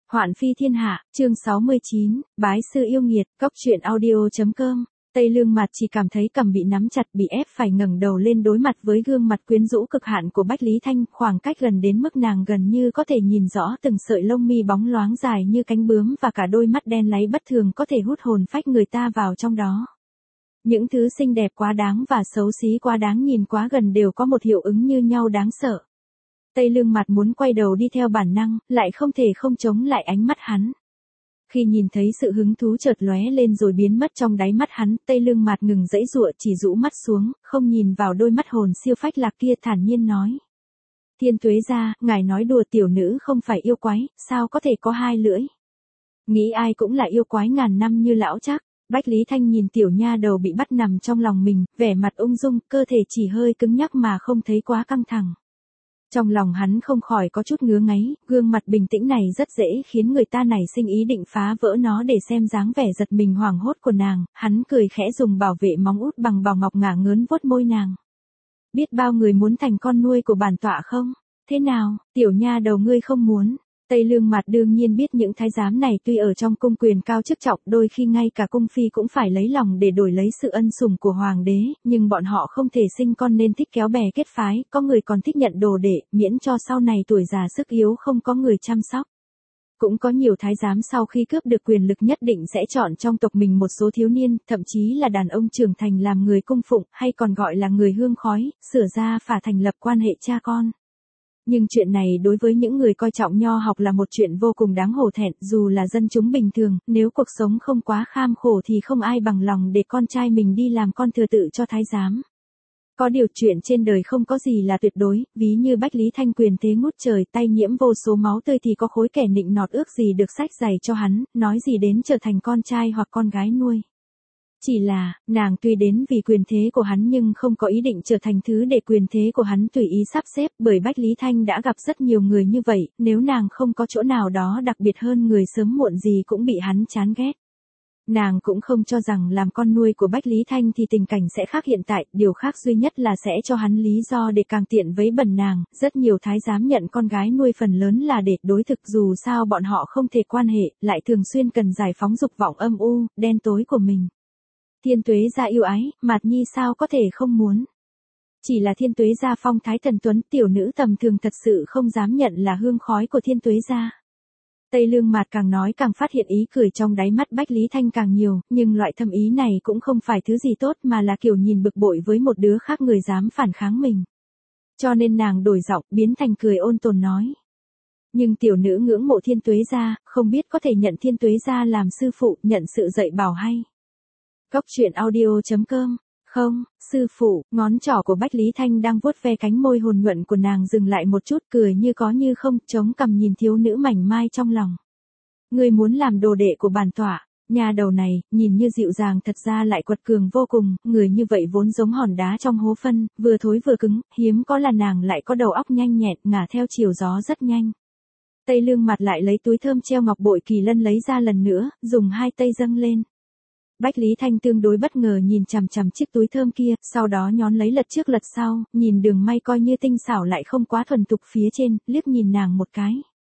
Hoạn phi thiên hạ, chương 69, bái sư yêu nghiệt, cóc truyện audio.com. Tây Lương Mạt chỉ cảm thấy cầm bị nắm chặt, bị ép phải ngẩng đầu lên đối mặt với gương mặt quyến rũ cực hạn của Bách Lý Thanh, khoảng cách gần đến mức nàng gần như có thể nhìn rõ từng sợi lông mi bóng loáng dài như cánh bướm và cả đôi mắt đen láy bất thường có thể hút hồn phách người ta vào trong đó. Những thứ xinh đẹp quá đáng và xấu xí quá đáng nhìn quá gần đều có một hiệu ứng như nhau đáng sợ. Tây Lương Mạt muốn quay đầu đi theo bản năng, lại không thể không chống lại ánh mắt hắn. Khi nhìn thấy sự hứng thú chợt lóe lên rồi biến mất trong đáy mắt hắn, Tây Lương Mạt ngừng giãy giụa, chỉ rũ mắt xuống, không nhìn vào đôi mắt hồn siêu phách lạc kia, thản nhiên nói: "Thiên Tuế gia, ngài nói đùa, tiểu nữ không phải yêu quái, sao có thể có hai lưỡi? Nghĩ ai cũng là yêu quái ngàn năm như lão chắc." Bách Lý Thanh nhìn tiểu nha đầu bị bắt nằm trong lòng mình, vẻ mặt ung dung, cơ thể chỉ hơi cứng nhắc mà không thấy quá căng thẳng. Trong lòng hắn không khỏi có chút ngứa ngáy, gương mặt bình tĩnh này rất dễ khiến người ta nảy sinh ý định phá vỡ nó để xem dáng vẻ giật mình hoảng hốt của nàng. Hắn cười khẽ dùng bảo vệ móng út bằng bào ngọc ngả ngớn vuốt môi nàng. "Biết bao người muốn thành con nuôi của bản tọa không? Thế nào, tiểu nha đầu ngươi không muốn?" Tây Lương Mạt đương nhiên biết những thái giám này tuy ở trong cung quyền cao chức trọng, đôi khi ngay cả cung phi cũng phải lấy lòng để đổi lấy sự ân sủng của hoàng đế, nhưng bọn họ không thể sinh con nên thích kéo bè kết phái, có người còn thích nhận đồ đệ, miễn cho sau này tuổi già sức yếu không có người chăm sóc. Cũng có nhiều thái giám sau khi cướp được quyền lực nhất định sẽ chọn trong tộc mình một số thiếu niên, thậm chí là đàn ông trưởng thành làm người cung phụng, hay còn gọi là người hương khói, sửa ra phả thành lập quan hệ cha con. Nhưng chuyện này đối với những người coi trọng nho học là một chuyện vô cùng đáng hổ thẹn, dù là dân chúng bình thường, nếu cuộc sống không quá kham khổ thì không ai bằng lòng để con trai mình đi làm con thừa tự cho thái giám. Có điều chuyện trên đời không có gì là tuyệt đối, ví như Bách Lý Thanh quyền thế ngút trời, tay nhiễm vô số máu tươi thì có khối kẻ nịnh nọt ước gì được sách giày cho hắn, nói gì đến trở thành con trai hoặc con gái nuôi. Chỉ là, nàng tuy đến vì quyền thế của hắn nhưng không có ý định trở thành thứ để quyền thế của hắn tùy ý sắp xếp, bởi Bách Lý Thanh đã gặp rất nhiều người như vậy, nếu nàng không có chỗ nào đó đặc biệt hơn người sớm muộn gì cũng bị hắn chán ghét. Nàng cũng không cho rằng làm con nuôi của Bách Lý Thanh thì tình cảnh sẽ khác hiện tại, điều khác duy nhất là sẽ cho hắn lý do để càng tiện vấy bẩn nàng. Rất nhiều thái giám nhận con gái nuôi phần lớn là để đối thực, dù sao bọn họ không thể quan hệ, lại thường xuyên cần giải phóng dục vọng âm u, đen tối của mình. Thiên Tuế gia yêu ái, Mạt Nhi sao có thể không muốn. Chỉ là Thiên Tuế gia phong thái thần tuấn, tiểu nữ tầm thường thật sự không dám nhận là hương khói của Thiên Tuế gia. Tây Lương Mạt càng nói càng phát hiện ý cười trong đáy mắt Bách Lý Thanh càng nhiều, nhưng loại thâm ý này cũng không phải thứ gì tốt mà là kiểu nhìn bực bội với một đứa khác người dám phản kháng mình. Cho nên nàng đổi giọng, biến thành cười ôn tồn nói: "Nhưng tiểu nữ ngưỡng mộ Thiên Tuế gia, không biết có thể nhận Thiên Tuế gia làm sư phụ, nhận sự dạy bảo hay?" Cóc truyện audio.com. "Không, sư phụ." Ngón trỏ của Bách Lý Thanh đang vuốt ve cánh môi hồn nhuận của nàng dừng lại một chút, cười như có như không, chống cằm nhìn thiếu nữ mảnh mai trong lòng. "Ngươi muốn làm đồ đệ của bản tọa?" Nhà đầu này, nhìn như dịu dàng thật ra lại quật cường vô cùng, người như vậy vốn giống hòn đá trong hố phân, vừa thối vừa cứng, hiếm có là nàng lại có đầu óc nhanh nhẹn, ngả theo chiều gió rất nhanh. Tây Lương Mạt lại lấy túi thơm treo ngọc bội kỳ lân lấy ra lần nữa, dùng hai tay dâng lên. Bách Lý Thanh tương đối bất ngờ nhìn chằm chằm chiếc túi thơm kia, sau đó nhón lấy lật trước lật sau, nhìn đường may coi như tinh xảo lại không quá thuần thục phía trên, liếc nhìn nàng một cái.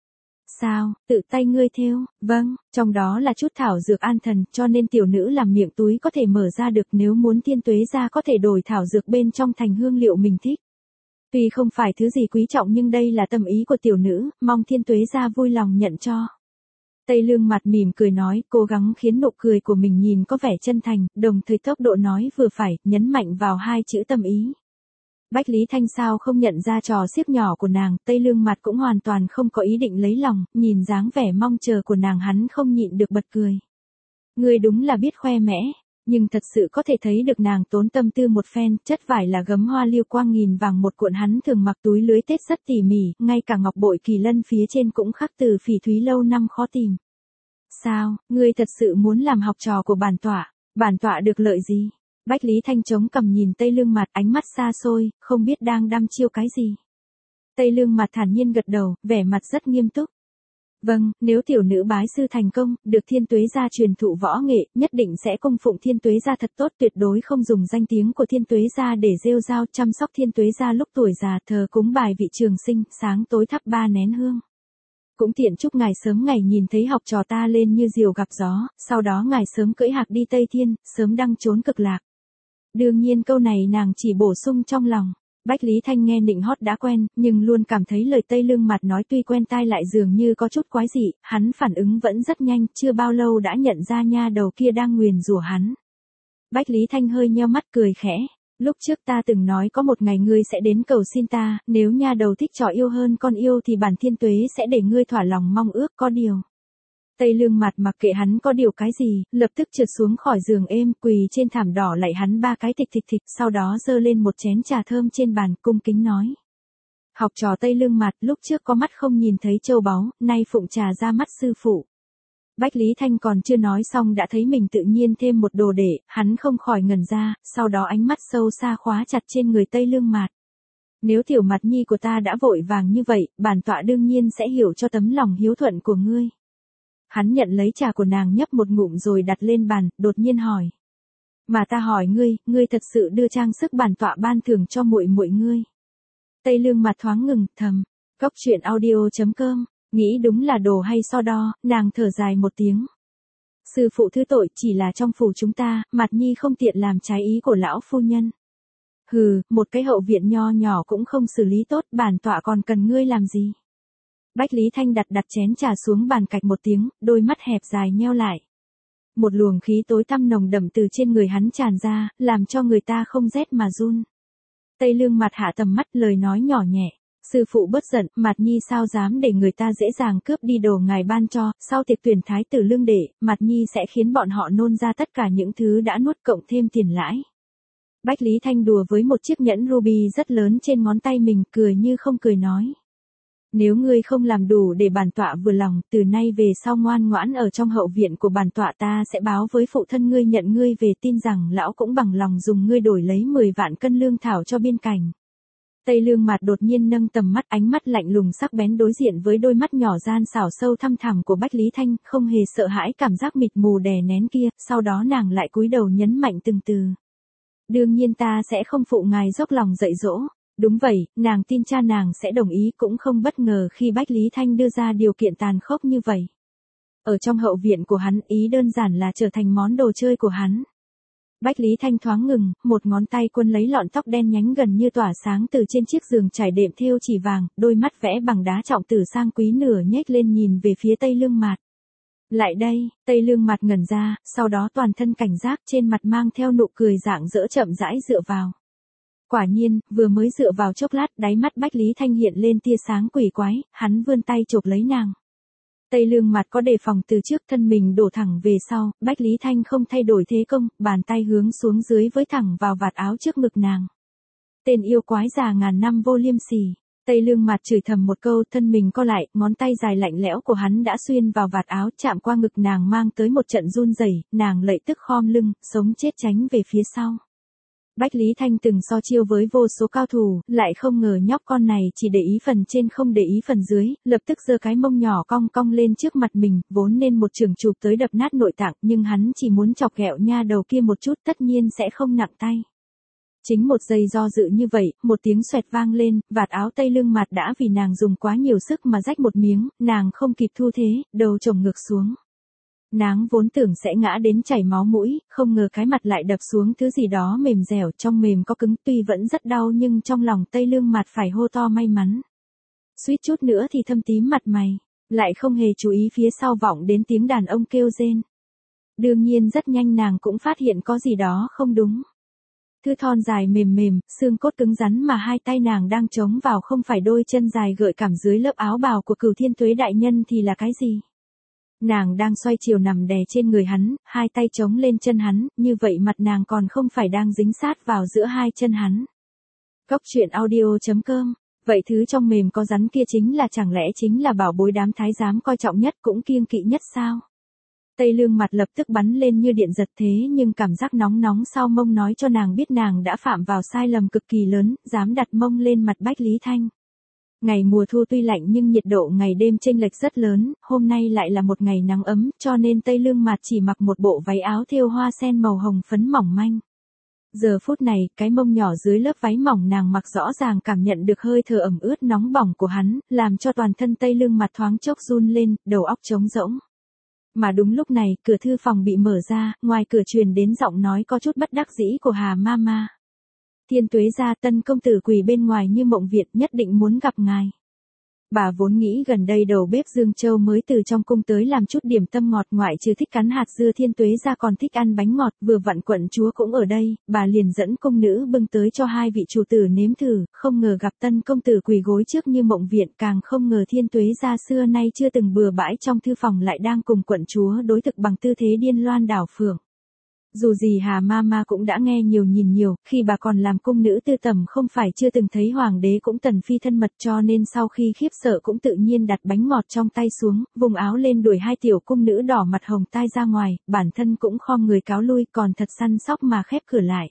"Sao, tự tay ngươi thêu?" "Vâng, trong đó là chút thảo dược an thần, cho nên tiểu nữ làm miệng túi có thể mở ra được, nếu muốn Thiên Tuế gia có thể đổi thảo dược bên trong thành hương liệu mình thích. Tuy không phải thứ gì quý trọng nhưng đây là tâm ý của tiểu nữ, mong Thiên Tuế gia vui lòng nhận cho." Tây Lương Mạt mỉm cười nói, cố gắng khiến nụ cười của mình nhìn có vẻ chân thành, đồng thời tốc độ nói vừa phải, nhấn mạnh vào hai chữ tâm ý. Bách Lý Thanh sao không nhận ra trò xiếc nhỏ của nàng, Tây Lương Mạt cũng hoàn toàn không có ý định lấy lòng, nhìn dáng vẻ mong chờ của nàng hắn không nhịn được bật cười. "Ngươi đúng là biết khoe mẽ." Nhưng thật sự có thể thấy được nàng tốn tâm tư một phen, chất vải là gấm hoa liêu quang nghìn vàng một cuộn, hắn thường mặc túi lưới Tết rất tỉ mỉ, ngay cả ngọc bội kỳ lân phía trên cũng khắc từ phỉ thúy lâu năm khó tìm. "Sao, ngươi thật sự muốn làm học trò của bản tọa? Bản tọa được lợi gì?" Bách Lý Thanh chống cằm nhìn Tây Lương Mạt, ánh mắt xa xôi, không biết đang đăm chiêu cái gì. Tây Lương Mạt thản nhiên gật đầu, vẻ mặt rất nghiêm túc. "Vâng, nếu tiểu nữ bái sư thành công, được Thiên Tuế gia truyền thụ võ nghệ, nhất định sẽ cung phụng Thiên Tuế gia thật tốt, tuyệt đối không dùng danh tiếng của Thiên Tuế gia để rêu rao, chăm sóc Thiên Tuế gia lúc tuổi già, thờ cúng bài vị trường sinh, sáng tối thắp 3 nén hương." Cũng tiện chúc ngài sớm ngày nhìn thấy học trò ta lên như diều gặp gió, sau đó ngài sớm cưỡi hạc đi Tây Thiên, sớm đăng trốn cực lạc. Đương nhiên câu này nàng chỉ bổ sung trong lòng. Bách Lý Thanh nghe nịnh hót đã quen, nhưng luôn cảm thấy lời Tây Lương Mặt nói tuy quen tai lại dường như có chút quái dị, hắn phản ứng vẫn rất nhanh, chưa bao lâu đã nhận ra nha đầu kia đang nguyền rủa hắn. Bách Lý Thanh hơi nheo mắt cười khẽ. Lúc trước ta từng nói có một ngày ngươi sẽ đến cầu xin ta, nếu nha đầu thích trò yêu hơn con yêu thì bản thiên tuế sẽ để ngươi thỏa lòng mong ước có điều. Tây Lương Mặt mặc kệ hắn có điều cái gì, lập tức trượt xuống khỏi giường êm, quỳ trên thảm đỏ lạy hắn 3 cái thịch thịch thịch, sau đó giơ lên một chén trà thơm trên bàn, cung kính nói. Học trò Tây Lương Mặt lúc trước có mắt không nhìn thấy châu báu, nay phụng trà ra mắt sư phụ. Bách Lý Thanh còn chưa nói xong đã thấy mình tự nhiên thêm một đồ để, hắn không khỏi ngẩn ra, sau đó ánh mắt sâu xa khóa chặt trên người Tây Lương Mạt. Nếu tiểu Mặt nhi của ta đã vội vàng như vậy, bản tọa đương nhiên sẽ hiểu cho tấm lòng hiếu thuận của ngươi. Hắn nhận lấy trà của nàng nhấp một ngụm rồi đặt lên bàn, đột nhiên hỏi. Mà ta hỏi ngươi thật sự đưa trang sức bản tọa ban thưởng cho muội muội ngươi. Tây Lương Mạt thoáng ngừng, thầm. Coctruyện.audio.com Nghĩ đúng là đồ hay so đo, nàng thở dài một tiếng. Sư phụ thứ tội, chỉ là trong phủ chúng ta, Mặt nhi không tiện làm trái ý của lão phu nhân. Hừ, một cái hậu viện nho nhỏ cũng không xử lý tốt, bản tọa còn cần ngươi làm gì? Bách Lý Thanh đặt chén trà xuống bàn cạch một tiếng, đôi mắt hẹp dài nheo lại. Một luồng khí tối tăm nồng đậm từ trên người hắn tràn ra, làm cho người ta không rét mà run. Tây Lương Mặt hạ tầm mắt, lời nói nhỏ nhẹ. Sư phụ bớt giận, Mạt nhi sao dám để người ta dễ dàng cướp đi đồ ngài ban cho, sau tiệc tuyển thái tử lương đệ, Mạt nhi sẽ khiến bọn họ nôn ra tất cả những thứ đã nuốt cộng thêm tiền lãi. Bách Lý Thanh đùa với một chiếc nhẫn ruby rất lớn trên ngón tay mình, cười như không cười nói. Nếu ngươi không làm đủ để bản tọa vừa lòng, từ nay về sau ngoan ngoãn ở trong hậu viện của bản tọa, ta sẽ báo với phụ thân ngươi nhận ngươi về, tin rằng lão cũng bằng lòng dùng ngươi đổi lấy 10 vạn cân lương thảo cho biên cảnh. Tây Lương Mạt đột nhiên nâng tầm mắt, ánh mắt lạnh lùng sắc bén đối diện với đôi mắt nhỏ gian xảo sâu thăm thẳm của Bách Lý Thanh, không hề sợ hãi cảm giác mịt mù đè nén kia, sau đó nàng lại cúi đầu nhấn mạnh từng từ. Đương nhiên ta sẽ không phụ ngài dốc lòng dạy dỗ. Đúng vậy, nàng tin cha nàng sẽ đồng ý, cũng không bất ngờ khi Bách Lý Thanh đưa ra điều kiện tàn khốc như vậy. Ở trong hậu viện của hắn, ý đơn giản là trở thành món đồ chơi của hắn. Bách Lý Thanh thoáng ngừng, một ngón tay quân lấy lọn tóc đen nhánh gần như tỏa sáng từ trên chiếc giường trải đệm thêu chỉ vàng, đôi mắt vẽ bằng đá trọng tử sang quý nửa nhếch lên nhìn về phía Tây Lương Mạt. Lại đây, Tây Lương Mạt ngẩn ra, sau đó toàn thân cảnh giác, trên mặt mang theo nụ cười rạng rỡ chậm rãi dựa vào. Quả nhiên, vừa mới dựa vào chốc lát, đáy mắt Bách Lý Thanh hiện lên tia sáng quỷ quái, hắn vươn tay chộp lấy nàng. Tây Lương Mạt có đề phòng từ trước, thân mình đổ thẳng về sau, Bách Lý Thanh không thay đổi thế công, bàn tay hướng xuống dưới với thẳng vào vạt áo trước ngực nàng. Tên yêu quái già ngàn năm vô liêm sỉ. Tây Lương Mạt chửi thầm một câu, thân mình co lại, ngón tay dài lạnh lẽo của hắn đã xuyên vào vạt áo, chạm qua ngực nàng mang tới một trận run rẩy, nàng lập tức khom lưng, sống chết tránh về phía sau. Bách Lý Thanh từng so chiêu với vô số cao thủ, lại không ngờ nhóc con này chỉ để ý phần trên không để ý phần dưới, lập tức giơ cái mông nhỏ cong cong lên trước mặt mình, vốn nên một chưởng chụp tới đập nát nội tạng, nhưng hắn chỉ muốn chọc ghẹo nha đầu kia một chút, tất nhiên sẽ không nặng tay. Chính một giây do dự như vậy, một tiếng xoẹt vang lên, vạt áo Tây Lương Mạt đã vì nàng dùng quá nhiều sức mà rách một miếng, nàng không kịp thu thế, đầu chồng ngược xuống. Nàng vốn tưởng sẽ ngã đến chảy máu mũi, không ngờ cái mặt lại đập xuống thứ gì đó mềm dẻo, trong mềm có cứng, tuy vẫn rất đau nhưng trong lòng Tây Lương Mạt phải hô to may mắn. Suýt chút nữa thì thâm tím mặt mày, lại không hề chú ý phía sau vọng đến tiếng đàn ông kêu rên. Đương nhiên rất nhanh nàng cũng phát hiện có gì đó không đúng. Thứ thon dài mềm mềm, xương cốt cứng rắn mà hai tay nàng đang chống vào không phải đôi chân dài gợi cảm dưới lớp áo bào của Cửu Thiên Tuế đại nhân thì là cái gì? Nàng đang xoay chiều nằm đè trên người hắn, hai tay chống lên chân hắn, như vậy mặt nàng còn không phải đang dính sát vào giữa hai chân hắn. Coctruyện.audio.com Vậy thứ trong mềm có rắn kia chẳng lẽ chính là bảo bối đám thái giám coi trọng nhất cũng kiêng kỵ nhất sao? Tây Lương Mặt lập tức bắn lên như điện giật, thế nhưng cảm giác nóng nóng sau mông nói cho nàng biết nàng đã phạm vào sai lầm cực kỳ lớn, dám đặt mông lên mặt Bách Lý Thanh. Ngày mùa thu tuy lạnh nhưng nhiệt độ ngày đêm chênh lệch rất lớn, hôm nay lại là một ngày nắng ấm, cho nên Tây Lương Mạt chỉ mặc một bộ váy áo thêu hoa sen màu hồng phấn mỏng manh. Giờ phút này, cái mông nhỏ dưới lớp váy mỏng nàng mặc rõ ràng cảm nhận được hơi thở ẩm ướt nóng bỏng của hắn, làm cho toàn thân tây lưng mặt thoáng chốc run lên, đầu óc trống rỗng. Mà đúng lúc này, cửa thư phòng bị mở ra, ngoài cửa truyền đến giọng nói có chút bất đắc dĩ của Hà Mama. Thiên Tuế gia, Tân công tử quỳ bên ngoài như mộng viện, nhất định muốn gặp ngài. Bà vốn nghĩ gần đây đầu bếp Dương Châu mới từ trong cung tới làm chút điểm tâm ngọt, ngoại trừ thích cắn hạt dưa Thiên Tuế gia còn thích ăn bánh ngọt, vừa vặn quận chúa cũng ở đây, bà liền dẫn cung nữ bưng tới cho hai vị chủ tử nếm thử, không ngờ gặp Tân công tử quỳ gối trước như mộng viện, càng không ngờ Thiên Tuế gia xưa nay chưa từng bừa bãi trong thư phòng lại đang cùng quận chúa đối thực bằng tư thế điên loan đảo phượng. Dù gì Hà Mama cũng đã nghe nhiều nhìn nhiều, khi bà còn làm cung nữ tư tầm không phải chưa từng thấy hoàng đế cũng tần phi thân mật, cho nên sau khi khiếp sợ cũng tự nhiên đặt bánh ngọt trong tay xuống, vùng áo lên đuổi hai tiểu cung nữ đỏ mặt hồng tai ra ngoài, bản thân cũng khom người cáo lui, còn thật săn sóc mà khép cửa lại.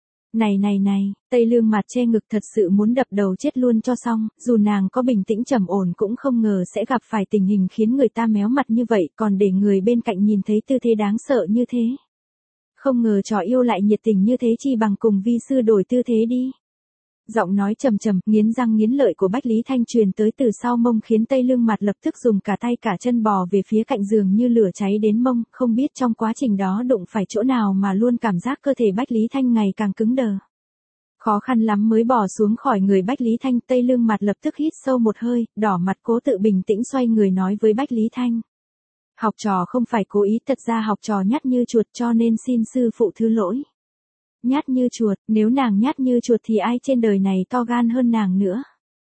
Này, Tây Lương mặt che ngực thật sự muốn đập đầu chết luôn cho xong, dù nàng có bình tĩnh trầm ổn cũng không ngờ sẽ gặp phải tình hình khiến người ta méo mặt như vậy, còn để người bên cạnh nhìn thấy tư thế đáng sợ như thế. Không ngờ trò yêu lại nhiệt tình như thế, chi bằng cùng vi sư đổi tư thế đi. Giọng nói trầm trầm, nghiến răng nghiến lợi của Bách Lý Thanh truyền tới từ sau mông khiến Tây Lương mặt lập tức dùng cả tay cả chân bò về phía cạnh giường như lửa cháy đến mông, không biết trong quá trình đó đụng phải chỗ nào mà luôn cảm giác cơ thể Bách Lý Thanh ngày càng cứng đờ. Khó khăn lắm mới bò xuống khỏi người Bách Lý Thanh, Tây Lương mặt lập tức hít sâu một hơi, đỏ mặt cố tự bình tĩnh xoay người nói với Bách Lý Thanh. Học trò không phải cố ý, thật ra học trò nhát như chuột cho nên xin sư phụ thứ lỗi. Nhát như chuột, nếu nàng nhát như chuột thì ai trên đời này to gan hơn nàng nữa.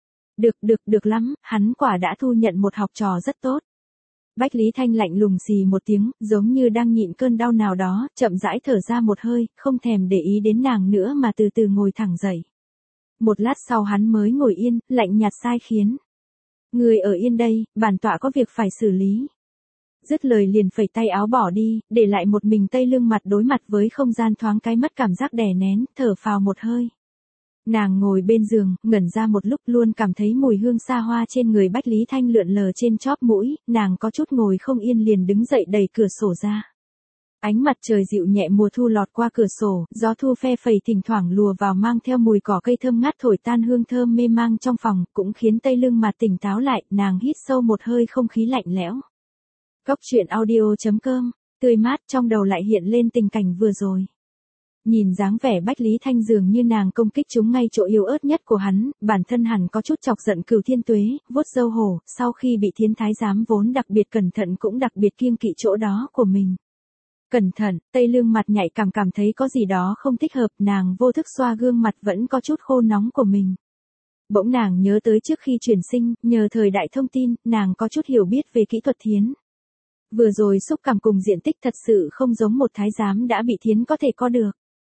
Được lắm, hắn quả đã thu nhận một học trò rất tốt. Bách Lý Thanh lạnh lùng xì một tiếng, giống như đang nhịn cơn đau nào đó, chậm rãi thở ra một hơi, không thèm để ý đến nàng nữa mà từ từ ngồi thẳng dậy. Một lát sau hắn mới ngồi yên, lạnh nhạt sai khiến. Người ở yên đây, bản tọa có việc phải xử lý. Dứt lời liền phẩy tay áo bỏ đi, để lại một mình Tây Lương mặt đối mặt với không gian thoáng cái mất cảm giác đè nén, thở phào một hơi. Nàng ngồi bên giường, ngẩn ra một lúc luôn cảm thấy mùi hương xa hoa trên người Bách Lý Thanh lượn lờ trên chóp mũi, nàng có chút ngồi không yên liền đứng dậy đẩy cửa sổ ra. Ánh mặt trời dịu nhẹ mùa thu lọt qua cửa sổ, gió thu phe phẩy thỉnh thoảng lùa vào mang theo mùi cỏ cây thơm ngát thổi tan hương thơm mê mang trong phòng, cũng khiến Tây Lương mặt tỉnh táo lại, nàng hít sâu một hơi không khí lạnh lẽo. Cốc truyện audio.com, tươi mát trong đầu lại hiện lên tình cảnh vừa rồi. Nhìn dáng vẻ Bách Lý Thanh dường như nàng công kích chúng ngay chỗ yếu ớt nhất của hắn, bản thân hẳn có chút chọc giận Cửu Thiên Tuế, vuốt râu hổ, sau khi bị Thiến Thái giám vốn đặc biệt cẩn thận cũng đặc biệt kiêng kỵ chỗ đó của mình. Cẩn thận, Tây Lương mặt nhạy cảm thấy có gì đó không thích hợp, nàng vô thức xoa gương mặt vẫn có chút khô nóng của mình. Bỗng nàng nhớ tới trước khi chuyển sinh, nhờ thời đại thông tin, nàng có chút hiểu biết về kỹ thuật thiến. Vừa rồi xúc cảm cùng diện tích thật sự không giống một thái giám đã bị thiến có thể có được.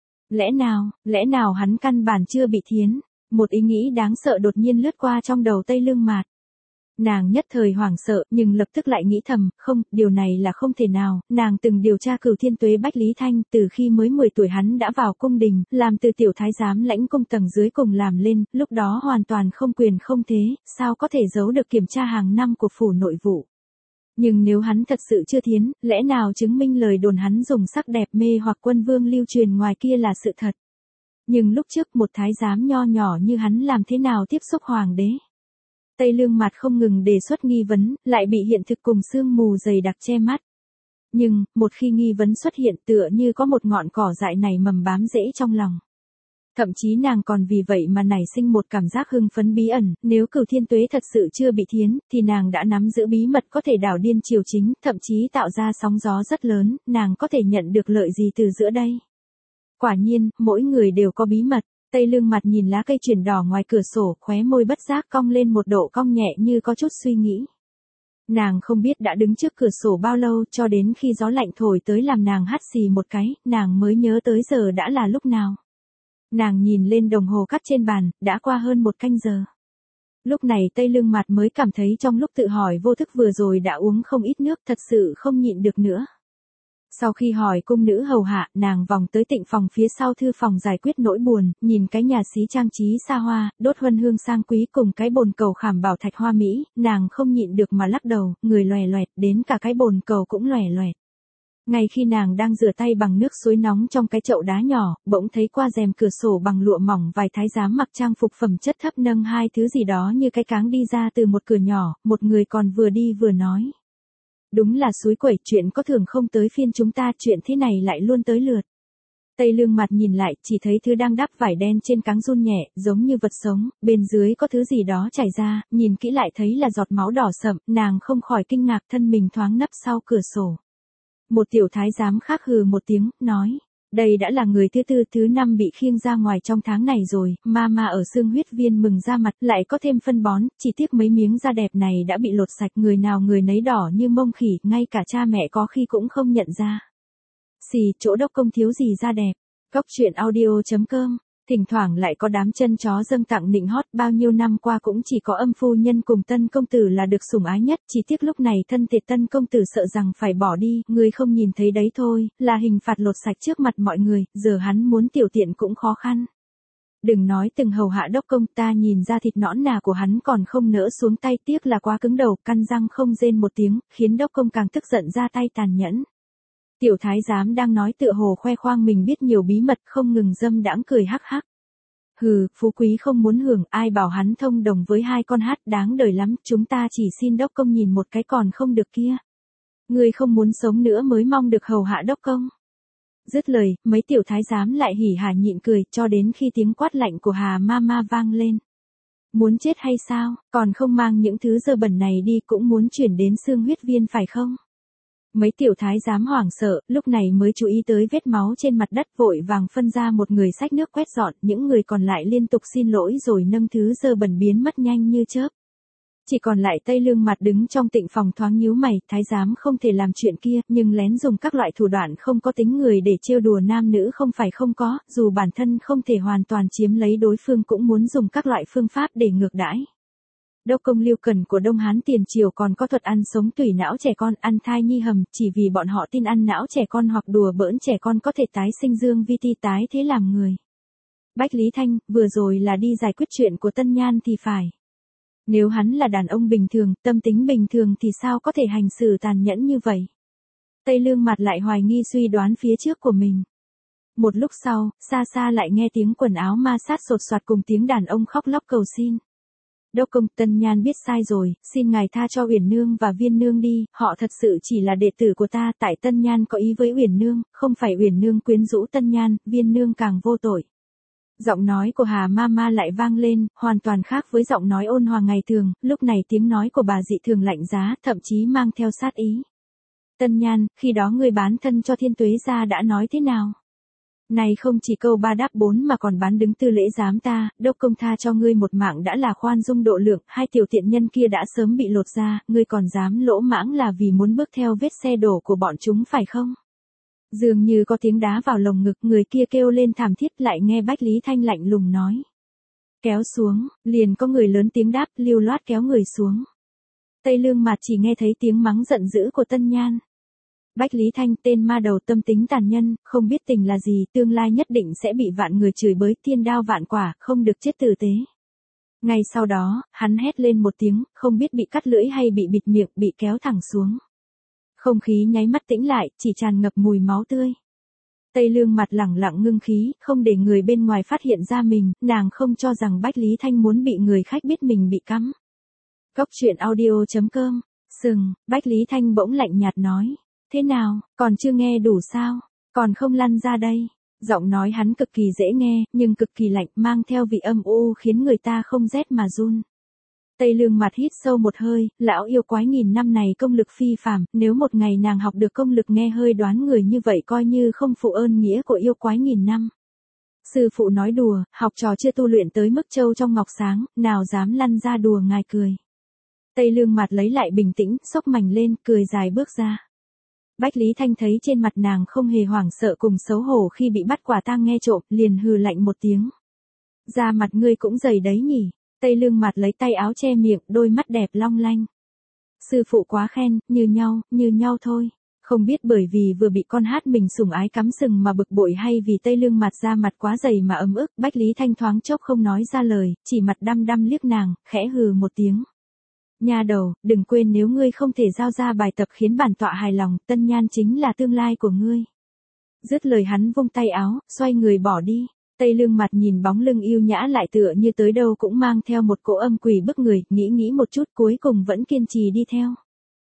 Lẽ nào hắn căn bản chưa bị thiến? Một ý nghĩ đáng sợ đột nhiên lướt qua trong đầu Tây Lương Mạt. Nàng nhất thời hoảng sợ, nhưng lập tức lại nghĩ thầm, không, điều này là không thể nào, nàng từng điều tra Cửu Thiên Tuế Bách Lý Thanh, từ khi mới 10 tuổi hắn đã vào cung đình, làm từ tiểu thái giám lãnh cung tầng dưới cùng làm lên, lúc đó hoàn toàn không quyền không thế, sao có thể giấu được kiểm tra hàng năm của phủ nội vụ. Nhưng nếu hắn thật sự chưa thiến, lẽ nào chứng minh lời đồn hắn dùng sắc đẹp mê hoặc quân vương lưu truyền ngoài kia là sự thật? Nhưng lúc trước một thái giám nho nhỏ như hắn làm thế nào tiếp xúc hoàng đế? Tây Lương mặt không ngừng đề xuất nghi vấn, lại bị hiện thực cùng sương mù dày đặc che mắt. Nhưng, một khi nghi vấn xuất hiện tựa như có một ngọn cỏ dại nảy mầm bám rễ trong lòng. Thậm chí nàng còn vì vậy mà nảy sinh một cảm giác hưng phấn bí ẩn, nếu Cửu Thiên Tuế thật sự chưa bị thiến, thì nàng đã nắm giữ bí mật có thể đảo điên triều chính, thậm chí tạo ra sóng gió rất lớn, nàng có thể nhận được lợi gì từ giữa đây? Quả nhiên, mỗi người đều có bí mật. Tây Lương mặt nhìn lá cây chuyển đỏ ngoài cửa sổ, khóe môi bất giác cong lên một độ cong nhẹ như có chút suy nghĩ. Nàng không biết đã đứng trước cửa sổ bao lâu, cho đến khi gió lạnh thổi tới làm nàng hắt xì một cái, nàng mới nhớ tới giờ đã là lúc nào. Nàng nhìn lên đồng hồ cắt trên bàn, đã qua hơn 1 canh giờ. Lúc này Tây Lương mặt mới cảm thấy trong lúc tự hỏi vô thức vừa rồi đã uống không ít nước, thật sự không nhịn được nữa. Sau khi hỏi cung nữ hầu hạ, nàng vòng tới tịnh phòng phía sau thư phòng giải quyết nỗi buồn, nhìn cái nhà xí trang trí xa hoa, đốt huân hương sang quý cùng cái bồn cầu khảm bảo thạch hoa mỹ, nàng không nhịn được mà lắc đầu, người loè loẹt, đến cả cái bồn cầu cũng loè loẹt. Ngay khi nàng đang rửa tay bằng nước suối nóng trong cái chậu đá nhỏ, bỗng thấy qua rèm cửa sổ bằng lụa mỏng vài thái giám mặc trang phục phẩm chất thấp nâng hai thứ gì đó như cái cáng đi ra từ một cửa nhỏ, một người còn vừa đi vừa nói. Đúng là suối quẩy, chuyện có thường không tới phiên chúng ta, chuyện thế này lại luôn tới lượt. Tây Lương mặt nhìn lại, chỉ thấy thứ đang đắp vải đen trên cáng run nhẹ, giống như vật sống, bên dưới có thứ gì đó chảy ra, nhìn kỹ lại thấy là giọt máu đỏ sậm, nàng không khỏi kinh ngạc, thân mình thoáng nấp sau cửa sổ. Một tiểu thái giám khác hừ một tiếng, nói, đây đã là người thứ năm bị khiêng ra ngoài trong tháng này rồi, Mama ở xương huyết viên mừng ra mặt, lại có thêm phân bón, chỉ tiếc mấy miếng da đẹp này đã bị lột sạch, người nào người nấy đỏ như mông khỉ, ngay cả cha mẹ có khi cũng không nhận ra. Xì, chỗ đốc công thiếu gì da đẹp. Cóc truyện audio.com. Thỉnh thoảng lại có đám chân chó dâng tặng nịnh hót, bao nhiêu năm qua cũng chỉ có Âm phu nhân cùng Tân công tử là được sủng ái nhất, chỉ tiếc lúc này thân tiệt Tân công tử sợ rằng phải bỏ đi, người không nhìn thấy đấy thôi, là hình phạt lột sạch trước mặt mọi người, giờ hắn muốn tiểu tiện cũng khó khăn. Đừng nói từng hầu hạ đốc công, ta nhìn ra thịt nõn nà của hắn còn không nỡ xuống tay, tiếc là quá cứng đầu, căn răng không rên một tiếng, khiến đốc công càng tức giận ra tay tàn nhẫn. Tiểu thái giám đang nói tựa hồ khoe khoang mình biết nhiều bí mật, không ngừng dâm đãng cười hắc hắc. Hừ, phú quý không muốn hưởng, ai bảo hắn thông đồng với hai con hát, đáng đời lắm, chúng ta chỉ xin đốc công nhìn một cái còn không được kia. Người không muốn sống nữa mới mong được hầu hạ đốc công. Dứt lời, mấy tiểu thái giám lại hỉ hả nhịn cười, cho đến khi tiếng quát lạnh của Hà Mama vang lên. Muốn chết hay sao, còn không mang những thứ dơ bẩn này đi, cũng muốn chuyển đến xương huyết viên phải không? Mấy tiểu thái giám hoảng sợ, lúc này mới chú ý tới vết máu trên mặt đất, vội vàng phân ra một người xách nước quét dọn, những người còn lại liên tục xin lỗi rồi nâng thứ dơ bẩn biến mất nhanh như chớp. Chỉ còn lại Tây Lương mặt đứng trong tịnh phòng thoáng nhíu mày, thái giám không thể làm chuyện kia, nhưng lén dùng các loại thủ đoạn không có tính người để trêu đùa nam nữ không phải không có, dù bản thân không thể hoàn toàn chiếm lấy đối phương cũng muốn dùng các loại phương pháp để ngược đãi. Đốc công Lưu Cần của Đông Hán tiền triều còn có thuật ăn sống tủy não trẻ con, ăn thai nhi hầm, chỉ vì bọn họ tin ăn não trẻ con hoặc đùa bỡn trẻ con có thể tái sinh dương vi ti, tái thế làm người. Bách Lý Thanh, vừa rồi là đi giải quyết chuyện của Tân Nhan thì phải. Nếu hắn là đàn ông bình thường, tâm tính bình thường thì sao có thể hành xử tàn nhẫn như vậy? Tây Lương mặt lại hoài nghi suy đoán phía trước của mình. Một lúc sau, xa xa lại nghe tiếng quần áo ma sát sột soạt cùng tiếng đàn ông khóc lóc cầu xin. Đốc công, Tân Nhan biết sai rồi, xin ngài tha cho Uyển Nương và Viên Nương đi, họ thật sự chỉ là đệ tử của ta, tại Tân Nhan có ý với Uyển Nương, không phải Uyển Nương quyến rũ Tân Nhan, Viên Nương càng vô tội. Giọng nói của Hà Mama lại vang lên, hoàn toàn khác với giọng nói ôn hòa ngày thường, lúc này tiếng nói của bà dị thường lạnh giá, thậm chí mang theo sát ý. Tân Nhan, khi đó ngươi bán thân cho Thiên Tuế gia đã nói thế nào? Này không chỉ câu ba đáp bốn mà còn bán đứng tư lễ giám ta, đốc công tha cho ngươi một mạng đã là khoan dung độ lượng, hai tiểu tiện nhân kia đã sớm bị lột ra, ngươi còn dám lỗ mãng là vì muốn bước theo vết xe đổ của bọn chúng phải không? Dường như có tiếng đá vào lồng ngực, người kia kêu lên thảm thiết, lại nghe Bách Lý Thanh lạnh lùng nói. Kéo xuống, liền có người lớn tiếng đáp, lưu loát kéo người xuống. Tây Lương mặt chỉ nghe thấy tiếng mắng giận dữ của Tân Nhan. Bách Lý Thanh, tên ma đầu tâm tính tàn nhân, không biết tình là gì, tương lai nhất định sẽ bị vạn người chửi bới, thiên đao vạn quả, không được chết tử tế. Ngay sau đó, hắn hét lên một tiếng, không biết bị cắt lưỡi hay bị bịt miệng, bị kéo thẳng xuống. Không khí nháy mắt tĩnh lại, chỉ tràn ngập mùi máu tươi. Tây Lương mặt lẳng lặng ngưng khí, không để người bên ngoài phát hiện ra mình, nàng không cho rằng Bách Lý Thanh muốn bị người khách biết mình bị cắm. Cóc truyện audio.com. Sừng, Bách Lý Thanh bỗng lạnh nhạt nói. Thế nào, còn chưa nghe đủ sao? Còn không lăn ra đây. Giọng nói hắn cực kỳ dễ nghe, nhưng cực kỳ lạnh, mang theo vị âm u khiến người ta không rét mà run. Tây Lương mặt hít sâu một hơi, lão yêu quái nghìn năm này công lực phi phàm, nếu một ngày nàng học được công lực nghe hơi đoán người như vậy coi như không phụ ơn nghĩa của yêu quái nghìn năm. Sư phụ nói đùa, học trò chưa tu luyện tới mức châu trong ngọc sáng, nào dám lăn ra đùa ngài cười. Tây Lương mặt lấy lại bình tĩnh, xốc mảnh lên, cười dài bước ra. Bách Lý Thanh thấy trên mặt nàng không hề hoảng sợ cùng xấu hổ khi bị bắt quả tang nghe trộm, liền hừ lạnh một tiếng. Da mặt ngươi cũng dày đấy nhỉ. Tây Lương mặt lấy tay áo che miệng, đôi mắt đẹp long lanh. Sư phụ quá khen, như nhau thôi. Không biết bởi vì vừa bị con hát mình sủng ái cắm sừng mà bực bội hay vì Tây Lương mặt da mặt quá dày mà ấm ức, Bách Lý Thanh thoáng chốc không nói ra lời, chỉ mặt đăm đăm liếc nàng, khẽ hừ một tiếng. Nha đầu, đừng quên nếu ngươi không thể giao ra bài tập khiến bản tọa hài lòng, Tân Nhan chính là tương lai của ngươi. Dứt lời hắn vung tay áo, xoay người bỏ đi. Tây Lương Mặt nhìn bóng lưng yêu nhã lại tựa như tới đâu cũng mang theo một cỗ âm quỷ bức người, nghĩ một chút cuối cùng vẫn kiên trì đi theo.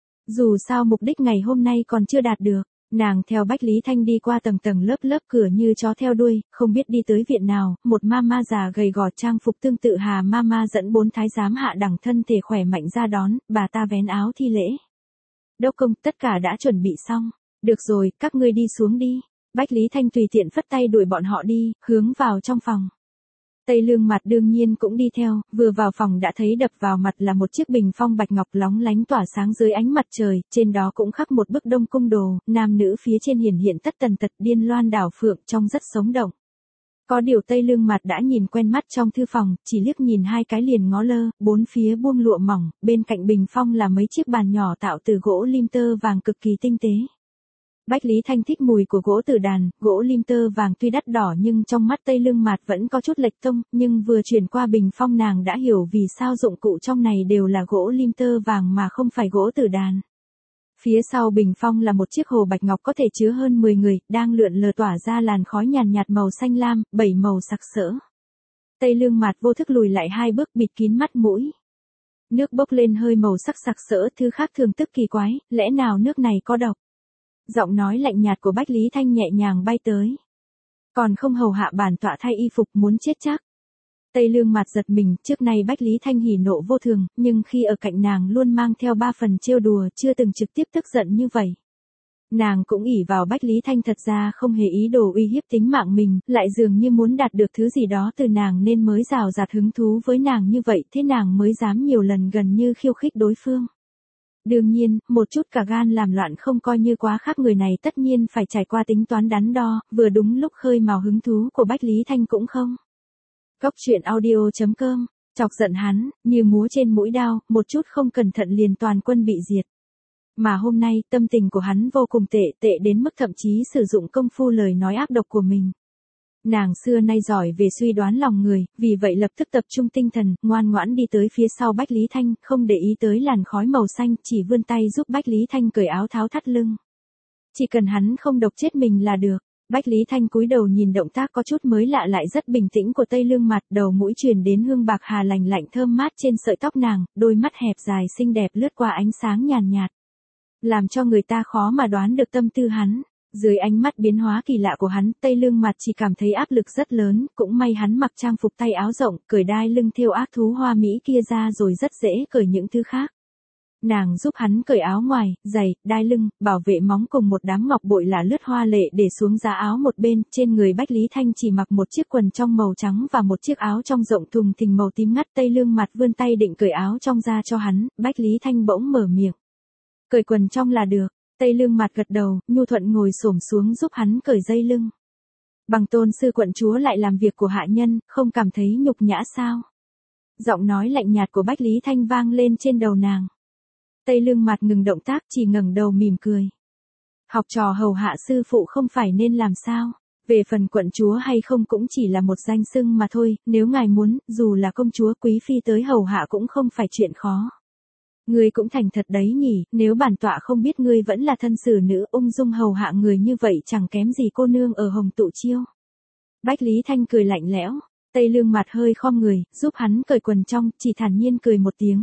Dù sao mục đích ngày hôm nay còn chưa đạt được, nàng theo Bách Lý Thanh đi qua tầng tầng lớp cửa như chó theo đuôi, không biết đi tới viện nào, một ma già gầy gò trang phục tương tự Hà ma dẫn 4 thái giám hạ đẳng thân thể khỏe mạnh ra đón, bà ta vén áo thi lễ. Đốc công, tất cả đã chuẩn bị xong. Được rồi, các ngươi đi xuống đi. Bách Lý Thanh tùy tiện phất tay đuổi bọn họ đi, hướng vào trong phòng. Tây Lương Mặt đương nhiên cũng đi theo, vừa vào phòng đã thấy đập vào mặt là một chiếc bình phong bạch ngọc lóng lánh tỏa sáng dưới ánh mặt trời, trên đó cũng khắc một bức Đông Cung đồ, nam nữ phía trên hiển hiện tất tần tật điên loan đảo phượng trông rất sống động. Có điều Tây Lương Mặt đã nhìn quen mắt trong thư phòng, chỉ liếc nhìn 2 cái liền ngó lơ, bốn phía buông lụa mỏng, bên cạnh bình phong là mấy chiếc bàn nhỏ tạo từ gỗ lim tơ vàng cực kỳ tinh tế. Bách Lý Thanh thích mùi của gỗ tử đàn, gỗ lim tơ vàng tuy đắt đỏ nhưng trong mắt Tây Lương Mạt vẫn có chút lệch tông, nhưng vừa chuyển qua bình phong nàng đã hiểu vì sao dụng cụ trong này đều là gỗ lim tơ vàng mà không phải gỗ tử đàn. Phía sau bình phong là một chiếc hồ bạch ngọc có thể chứa hơn 10 người, đang lượn lờ tỏa ra làn khói nhàn nhạt màu xanh lam, 7 màu sặc sỡ. Tây Lương Mạt vô thức lùi lại 2 bước bịt kín mắt mũi. Nước bốc lên hơi màu sắc sặc sỡ, thứ khác thường tức kỳ quái, lẽ nào nước này có độc? Giọng nói lạnh nhạt của Bách Lý Thanh nhẹ nhàng bay tới. Còn không hầu hạ bản tọa thay y phục muốn chết chắc. Tây Lương Mạt giật mình, trước nay Bách Lý Thanh hỉ nộ vô thường, nhưng khi ở cạnh nàng luôn mang theo 3 phần trêu đùa, chưa từng trực tiếp tức giận như vậy. Nàng cũng ỷ vào Bách Lý Thanh thật ra không hề ý đồ uy hiếp tính mạng mình, lại dường như muốn đạt được thứ gì đó từ nàng nên mới rào rạt hứng thú với nàng như vậy, thế nàng mới dám nhiều lần gần như khiêu khích đối phương. Đương nhiên, một chút cả gan làm loạn không coi như quá khác, người này tất nhiên phải trải qua tính toán đắn đo, vừa đúng lúc khơi mào hứng thú của Bách Lý Thanh cũng không. Cốc truyện audio.com, chọc giận hắn, như múa trên mũi đao, một chút không cẩn thận liền toàn quân bị diệt. Mà hôm nay, tâm tình của hắn vô cùng tệ đến mức thậm chí sử dụng công phu lời nói ác độc của mình. Nàng xưa nay giỏi về suy đoán lòng người, vì vậy lập tức tập trung tinh thần, ngoan ngoãn đi tới phía sau Bách Lý Thanh, không để ý tới làn khói màu xanh, chỉ vươn tay giúp Bách Lý Thanh cởi áo tháo thắt lưng. Chỉ cần hắn không độc chết mình là được. Bách Lý Thanh cúi đầu nhìn động tác có chút mới lạ lại rất bình tĩnh của Tây Lương Mặt, đầu mũi truyền đến hương bạc hà lành lạnh thơm mát trên sợi tóc nàng, đôi mắt hẹp dài xinh đẹp lướt qua ánh sáng nhàn nhạt. Làm cho người ta khó mà đoán được tâm tư hắn. Dưới ánh mắt biến hóa kỳ lạ của hắn, Tây Lương Mặt chỉ cảm thấy áp lực rất lớn, cũng may hắn mặc trang phục tay áo rộng, cởi đai lưng thêu ác thú hoa mỹ kia ra rồi rất dễ cởi những thứ khác. Nàng giúp hắn cởi áo ngoài, giày, đai lưng, bảo vệ móng cùng một đám ngọc bội là lướt hoa lệ để xuống giá áo một bên, trên người Bách Lý Thanh chỉ mặc một chiếc quần trong màu trắng và một chiếc áo trong rộng thùng thình màu tím ngắt. Tây Lương Mặt vươn tay định cởi áo trong ra cho hắn, Bách Lý Thanh bỗng mở miệng. Cởi quần trong là được. Tây Lương Mặt gật đầu, nhu thuận ngồi xổm xuống giúp hắn cởi dây lưng. Bằng tôn sư quận chúa lại làm việc của hạ nhân, không cảm thấy nhục nhã sao? Giọng nói lạnh nhạt của Bách Lý Thanh vang lên trên đầu nàng. Tây Lương Mặt ngừng động tác, chỉ ngẩng đầu mỉm cười. Học trò hầu hạ sư phụ không phải nên làm sao? Về phần quận chúa hay không cũng chỉ là một danh xưng mà thôi, nếu ngài muốn, dù là công chúa quý phi tới hầu hạ cũng không phải chuyện khó. Ngươi cũng thành thật đấy nhỉ, nếu bản tọa không biết ngươi vẫn là thân xử nữ ung dung hầu hạ người như vậy chẳng kém gì cô nương ở Hồng Tụ Chiêu. Bách Lý Thanh cười lạnh lẽo, Tây Lương Mặt hơi khom người, giúp hắn cởi quần trong, chỉ thản nhiên cười một tiếng.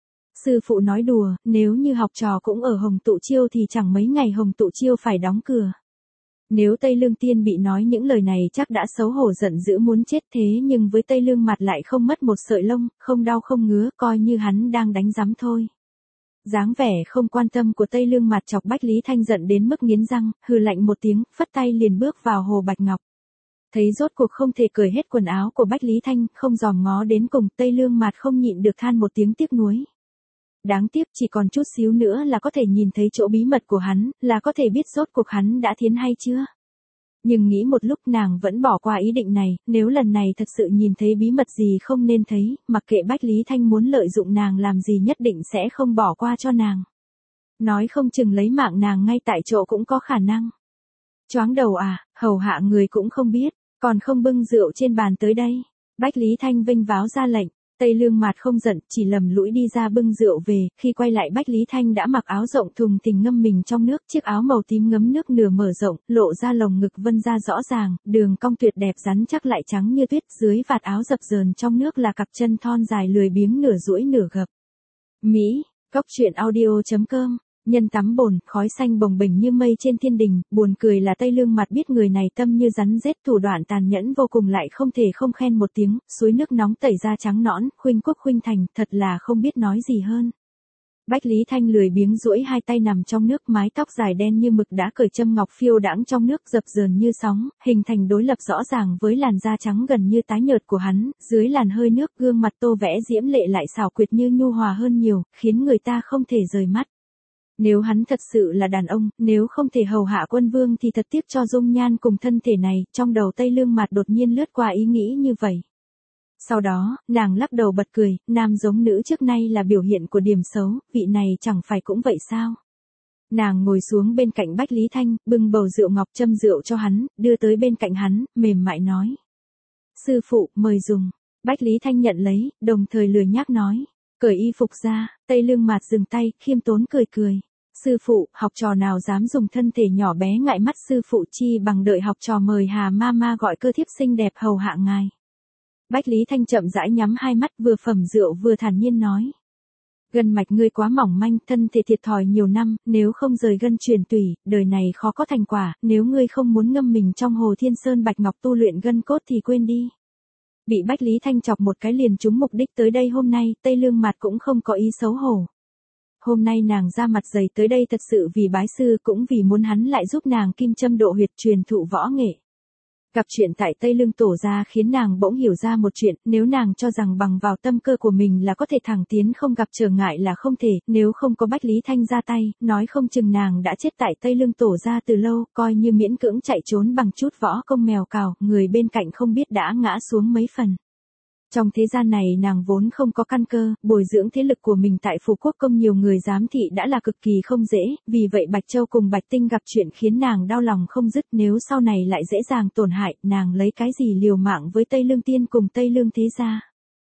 Sư phụ nói đùa, nếu như học trò cũng ở Hồng Tụ Chiêu thì chẳng mấy ngày Hồng Tụ Chiêu phải đóng cửa. Nếu Tây Lương Tiên bị nói những lời này chắc đã xấu hổ giận dữ muốn chết, thế nhưng với Tây Lương Mặt lại không mất một sợi lông, không đau không ngứa, coi như hắn đang đánh giám thôi. Dáng vẻ không quan tâm của Tây Lương Mặt chọc Bách Lý Thanh giận đến mức nghiến răng, hừ lạnh một tiếng, phất tay liền bước vào hồ bạch ngọc. Thấy rốt cuộc không thể cởi hết quần áo của Bách Lý Thanh, không dòm ngó đến cùng, Tây Lương Mặt không nhịn được than một tiếng tiếc nuối. Đáng tiếc chỉ còn chút xíu nữa là có thể nhìn thấy chỗ bí mật của hắn, là có thể biết rốt cuộc hắn đã thiến hay chưa. Nhưng nghĩ một lúc nàng vẫn bỏ qua ý định này, nếu lần này thật sự nhìn thấy bí mật gì không nên thấy, mặc kệ Bách Lý Thanh muốn lợi dụng nàng làm gì nhất định sẽ không bỏ qua cho nàng. Nói không chừng lấy mạng nàng ngay tại chỗ cũng có khả năng. Choáng đầu à, hầu hạ người cũng không biết, còn không bưng rượu trên bàn tới đây. Bách Lý Thanh vênh váo ra lệnh, Tây Lương Mạt không giận, chỉ lầm lũi đi ra bưng rượu về, khi quay lại Bách Lý Thanh đã mặc áo rộng thùng thình ngâm mình trong nước, chiếc áo màu tím ngấm nước nửa mở rộng, lộ ra lồng ngực vân ra rõ ràng, đường cong tuyệt đẹp rắn chắc lại trắng như tuyết, dưới vạt áo dập dờn trong nước là cặp chân thon dài lười biếng nửa duỗi nửa gập. Mỹ, Cóc truyện audio.com. Nhân tắm bồn, khói xanh bồng bềnh như mây trên thiên đình, buồn cười là Tây Lương Mạt biết người này tâm như rắn rết, thủ đoạn tàn nhẫn vô cùng lại không thể không khen một tiếng, suối nước nóng tẩy da trắng nõn, khuynh quốc khuynh thành, thật là không biết nói gì hơn. Bách Lý Thanh lười biếng duỗi hai tay nằm trong nước, mái tóc dài đen như mực đã cởi châm ngọc phiêu đãng trong nước dập dờn như sóng, hình thành đối lập rõ ràng với làn da trắng gần như tái nhợt của hắn, dưới làn hơi nước gương mặt tô vẽ diễm lệ lại xảo quyệt như nhu hòa hơn nhiều, khiến người ta không thể rời mắt. Nếu hắn thật sự là đàn ông, nếu không thể hầu hạ quân vương thì thật tiếc cho dung nhan cùng thân thể này, trong đầu Tây Lương Mạt đột nhiên lướt qua ý nghĩ như vậy. Sau đó, nàng lắc đầu bật cười, nam giống nữ trước nay là biểu hiện của điểm xấu, vị này chẳng phải cũng vậy sao? Nàng ngồi xuống bên cạnh Bách Lý Thanh, bưng bầu rượu ngọc châm rượu cho hắn, đưa tới bên cạnh hắn, mềm mại nói. Sư phụ, mời dùng. Bách Lý Thanh nhận lấy, đồng thời lười nhác nói. Cởi y phục ra, Tây Lương Mạt dừng tay, khiêm tốn cười cười. Sư phụ, học trò nào dám dùng thân thể nhỏ bé ngại mắt sư phụ chi bằng đợi học trò mời Hà Mama gọi cơ thiếp xinh đẹp hầu hạ ngài. Bách Lý Thanh chậm rãi nhắm hai mắt, vừa phẩm rượu vừa thản nhiên nói. Gân mạch ngươi quá mỏng manh, thân thể thiệt thòi nhiều năm, nếu không rời gân truyền tủy, đời này khó có thành quả, nếu ngươi không muốn ngâm mình trong hồ Thiên Sơn Bạch Ngọc tu luyện gân cốt thì quên đi. Bị Bách Lý Thanh chọc một cái liền trúng mục đích tới đây hôm nay, Tây Lương Mạt cũng không có ý xấu hổ. Hôm nay nàng ra mặt dày tới đây thật sự vì bái sư cũng vì muốn hắn lại giúp nàng kim châm độ huyệt truyền thụ võ nghệ. Gặp chuyện tại Tây Lương Tổ gia khiến nàng bỗng hiểu ra một chuyện, nếu nàng cho rằng bằng vào tâm cơ của mình là có thể thẳng tiến không gặp trở ngại là không thể, nếu không có Bách Lý Thanh ra tay, nói không chừng nàng đã chết tại Tây Lương Tổ gia từ lâu, coi như miễn cưỡng chạy trốn bằng chút võ công mèo cào, người bên cạnh không biết đã ngã xuống mấy phần. Trong thế gian này nàng vốn không có căn cơ, bồi dưỡng thế lực của mình tại Phù Quốc Công nhiều người giám thị đã là cực kỳ không dễ, vì vậy Bạch Châu cùng Bạch Tinh gặp chuyện khiến nàng đau lòng không dứt, nếu sau này lại dễ dàng tổn hại, nàng lấy cái gì liều mạng với Tây Lương Tiên cùng Tây Lương Thế Gia.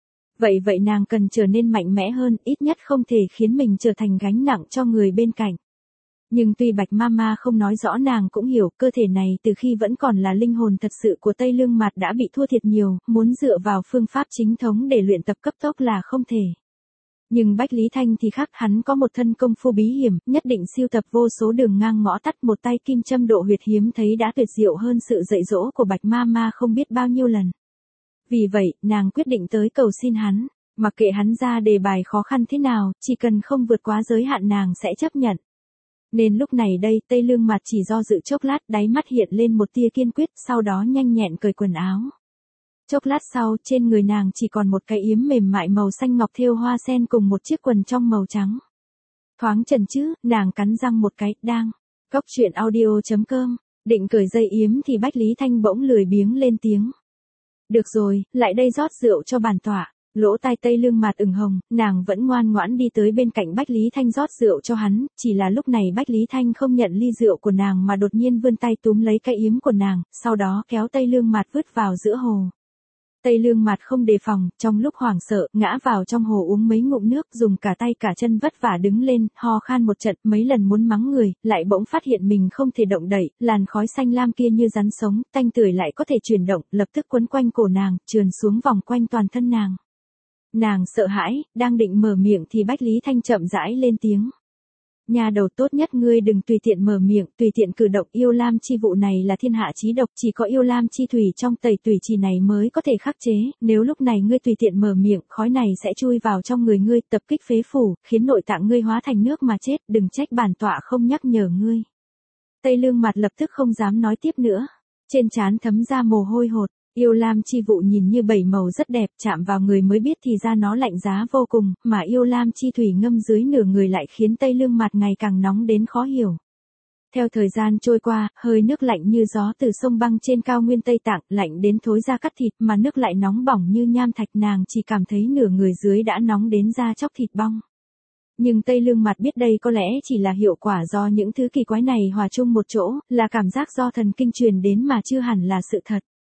Vậy nàng cần trở nên mạnh mẽ hơn, ít nhất không thể khiến mình trở thành gánh nặng cho người bên cạnh. Nhưng tuy Bạch Mama không nói rõ nàng cũng hiểu, cơ thể này từ khi vẫn còn là linh hồn thật sự của Tây Lương Mạt đã bị thua thiệt nhiều, muốn dựa vào phương pháp chính thống để luyện tập cấp tốc là không thể. Nhưng Bách Lý Thanh thì khác, hắn có một thân công phu bí hiểm, nhất định siêu tập vô số đường ngang ngõ tắt, một tay kim châm độ huyệt hiếm thấy đã tuyệt diệu hơn sự dạy dỗ của Bạch Mama không biết bao nhiêu lần. Vì vậy, nàng quyết định tới cầu xin hắn, mặc kệ hắn ra đề bài khó khăn thế nào, chỉ cần không vượt quá giới hạn nàng sẽ chấp nhận. Nên lúc này đây Tây Lương Mạt chỉ do dự chốc lát, đáy mắt hiện lên một tia kiên quyết, sau đó nhanh nhẹn cởi quần áo. Chốc lát sau, trên người nàng chỉ còn một cái yếm mềm mại màu xanh ngọc thêu hoa sen cùng một chiếc quần trong màu trắng. Thoáng chần chứ, nàng cắn răng một cái, đang. Cóc truyện audio.com, định cởi dây yếm thì Bách Lý Thanh bỗng lười biếng lên tiếng. Được rồi, lại đây rót rượu cho bản tọa. Lỗ tai Tây Lương Mạt ửng hồng, nàng vẫn ngoan ngoãn đi tới bên cạnh Bách Lý Thanh rót rượu cho hắn, chỉ là lúc này Bách Lý Thanh không nhận ly rượu của nàng mà đột nhiên vươn tay túm lấy cái yếm của nàng, sau đó kéo Tây Lương Mạt vứt vào giữa hồ. Tây Lương Mạt không đề phòng, trong lúc hoảng sợ, ngã vào trong hồ uống mấy ngụm nước, dùng cả tay cả chân vất vả đứng lên, ho khan một trận, mấy lần muốn mắng người, lại bỗng phát hiện mình không thể động đậy, làn khói xanh lam kia như rắn sống, tanh tưởi lại có thể chuyển động, lập tức quấn quanh cổ nàng, trườn xuống vòng quanh toàn thân nàng. Nàng sợ hãi, đang định mở miệng thì Bách Lý Thanh chậm rãi lên tiếng. Nhà đầu tốt nhất ngươi đừng tùy tiện mở miệng, tùy tiện cử động, yêu lam chi vụ này là thiên hạ chí độc, chỉ có yêu lam chi thủy trong tẩy tủy trì này mới có thể khắc chế, nếu lúc này ngươi tùy tiện mở miệng, khói này sẽ chui vào trong người ngươi, tập kích phế phủ, khiến nội tạng ngươi hóa thành nước mà chết, đừng trách bản tọa không nhắc nhở ngươi. Tây Lương Mạt lập tức không dám nói tiếp nữa, trên trán thấm ra mồ hôi hột. Yêu lam chi vụ nhìn như bảy màu rất đẹp, chạm vào người mới biết thì ra nó lạnh giá vô cùng, mà yêu lam chi thủy ngâm dưới nửa người lại khiến Tây Lương Mạt ngày càng nóng đến khó hiểu. Theo thời gian trôi qua, hơi nước lạnh như gió từ sông băng trên cao nguyên Tây Tạng, lạnh đến thối da cắt thịt, mà nước lại nóng bỏng như nham thạch, nàng chỉ cảm thấy nửa người dưới đã nóng đến da chóc thịt bong. Nhưng Tây Lương Mạt biết đây có lẽ chỉ là hiệu quả do những thứ kỳ quái này hòa chung một chỗ, là cảm giác do thần kinh truyền đến mà chưa hẳn là sự thật.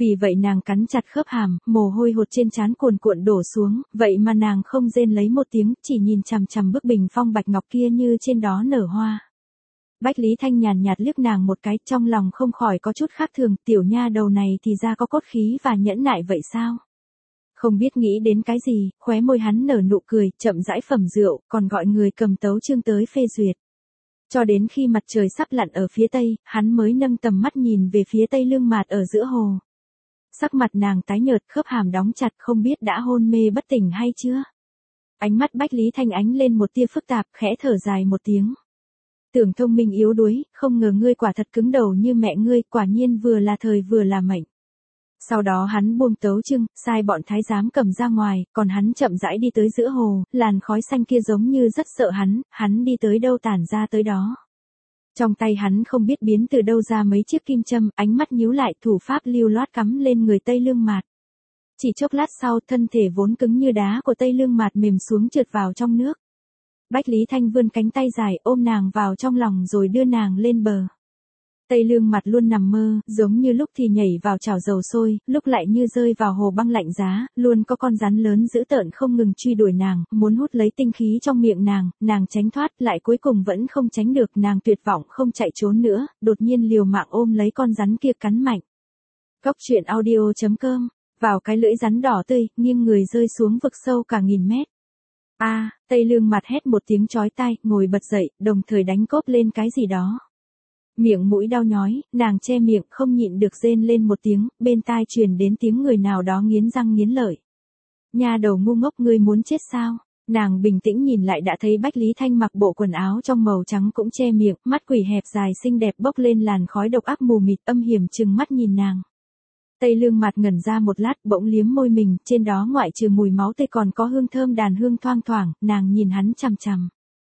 Vì vậy nàng cắn chặt khớp hàm, mồ hôi hột trên trán cuồn cuộn đổ xuống, vậy mà nàng không rên lấy một tiếng, chỉ nhìn chằm chằm bức bình phong bạch ngọc kia như trên đó nở hoa. Bách Lý Thanh nhàn nhạt liếc nàng một cái, trong lòng không khỏi có chút khác thường, tiểu nha đầu này thì ra có cốt khí và nhẫn nại vậy sao? Không biết nghĩ đến cái gì, khóe môi hắn nở nụ cười, chậm rãi phẩm rượu, còn gọi người cầm tấu chương tới phê duyệt. Cho đến khi mặt trời sắp lặn ở phía tây, hắn mới nâng tầm mắt nhìn về phía tây lưng mạt ở giữa hồ. Sắc mặt nàng tái nhợt, khớp hàm đóng chặt, không biết đã hôn mê bất tỉnh hay chưa. Ánh mắt Bách Lý Thanh ánh lên một tia phức tạp, khẽ thở dài một tiếng. Tưởng thông minh yếu đuối, không ngờ ngươi quả thật cứng đầu như mẹ ngươi, quả nhiên vừa là thời vừa là mệnh. Sau đó hắn buông tấu chương, sai bọn thái giám cầm ra ngoài, còn hắn chậm rãi đi tới giữa hồ, làn khói xanh kia giống như rất sợ hắn đi tới đâu tản ra tới đó. Trong tay hắn không biết biến từ đâu ra mấy chiếc kim châm, ánh mắt nhíu lại, thủ pháp lưu loát cắm lên người Tây Lương Mạt. Chỉ chốc lát sau, thân thể vốn cứng như đá của Tây Lương Mạt mềm xuống trượt vào trong nước. Bách Lý Thanh vươn cánh tay dài ôm nàng vào trong lòng rồi đưa nàng lên bờ. Tây Lương Mạt luôn nằm mơ, giống như lúc thì nhảy vào chảo dầu sôi, lúc lại như rơi vào hồ băng lạnh giá, luôn có con rắn lớn dữ tợn không ngừng truy đuổi nàng, muốn hút lấy tinh khí trong miệng nàng tránh thoát, lại cuối cùng vẫn không tránh được, nàng tuyệt vọng không chạy trốn nữa, đột nhiên liều mạng ôm lấy con rắn kia cắn mạnh. Cốc truyện audio.com, vào cái lưỡi rắn đỏ tươi, nghiêng người rơi xuống vực sâu cả nghìn mét. Tây Lương Mạt hét một tiếng chói tai, ngồi bật dậy, đồng thời đánh cốp lên cái gì đó. Miệng mũi đau nhói, nàng che miệng không nhịn được rên lên một tiếng, bên tai truyền đến tiếng người nào đó nghiến răng nghiến lợi. Nha đầu ngu ngốc, ngươi muốn chết sao? Nàng bình tĩnh nhìn lại đã thấy Bách Lý Thanh mặc bộ quần áo trong màu trắng cũng che miệng, mắt quỷ hẹp dài xinh đẹp bốc lên làn khói độc ác mù mịt, âm hiểm trừng mắt nhìn nàng. Tây Lương Mạt ngẩn ra một lát, bỗng liếm môi mình, trên đó ngoại trừ mùi máu tươi còn có hương thơm đàn hương thoang thoảng, nàng nhìn hắn chằm chằm.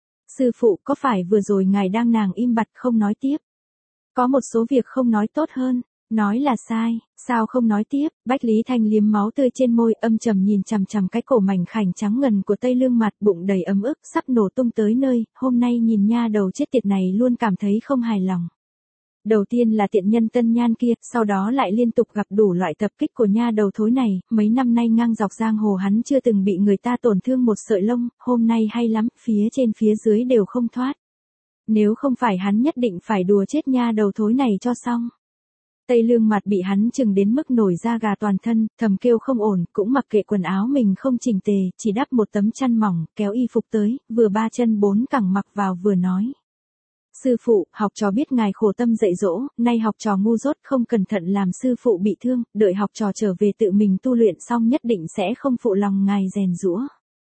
Sư phụ, có phải vừa rồi ngài đang? Nàng im bặt không nói tiếp. Có một số việc không nói tốt hơn, nói là sai, sao không nói tiếp? Bách Lý Thanh liếm máu tươi trên môi, âm trầm nhìn chằm chằm cái cổ mảnh khảnh trắng ngần của Tây Lương Mạt, bụng đầy ấm ức, sắp nổ tung tới nơi, hôm nay nhìn nha đầu chết tiệt này luôn cảm thấy không hài lòng. Đầu tiên là tiện nhân Tân Nhan kia, sau đó lại liên tục gặp đủ loại tập kích của nha đầu thối này, mấy năm nay ngang dọc giang hồ hắn chưa từng bị người ta tổn thương một sợi lông, hôm nay hay lắm, phía trên phía dưới đều không thoát. Nếu không phải hắn nhất định phải đùa chết nha đầu thối này cho xong. Tây Lương Mạt bị hắn chừng đến mức nổi da gà toàn thân, thầm kêu không ổn, cũng mặc kệ quần áo mình không chỉnh tề, chỉ đắp một tấm chăn mỏng, kéo y phục tới, vừa ba chân bốn cẳng mặc vào vừa nói. Sư phụ, học trò biết ngài khổ tâm dạy dỗ, nay học trò ngu dốt không cẩn thận làm sư phụ bị thương, đợi học trò trở về tự mình tu luyện xong nhất định sẽ không phụ lòng ngài rèn giũa.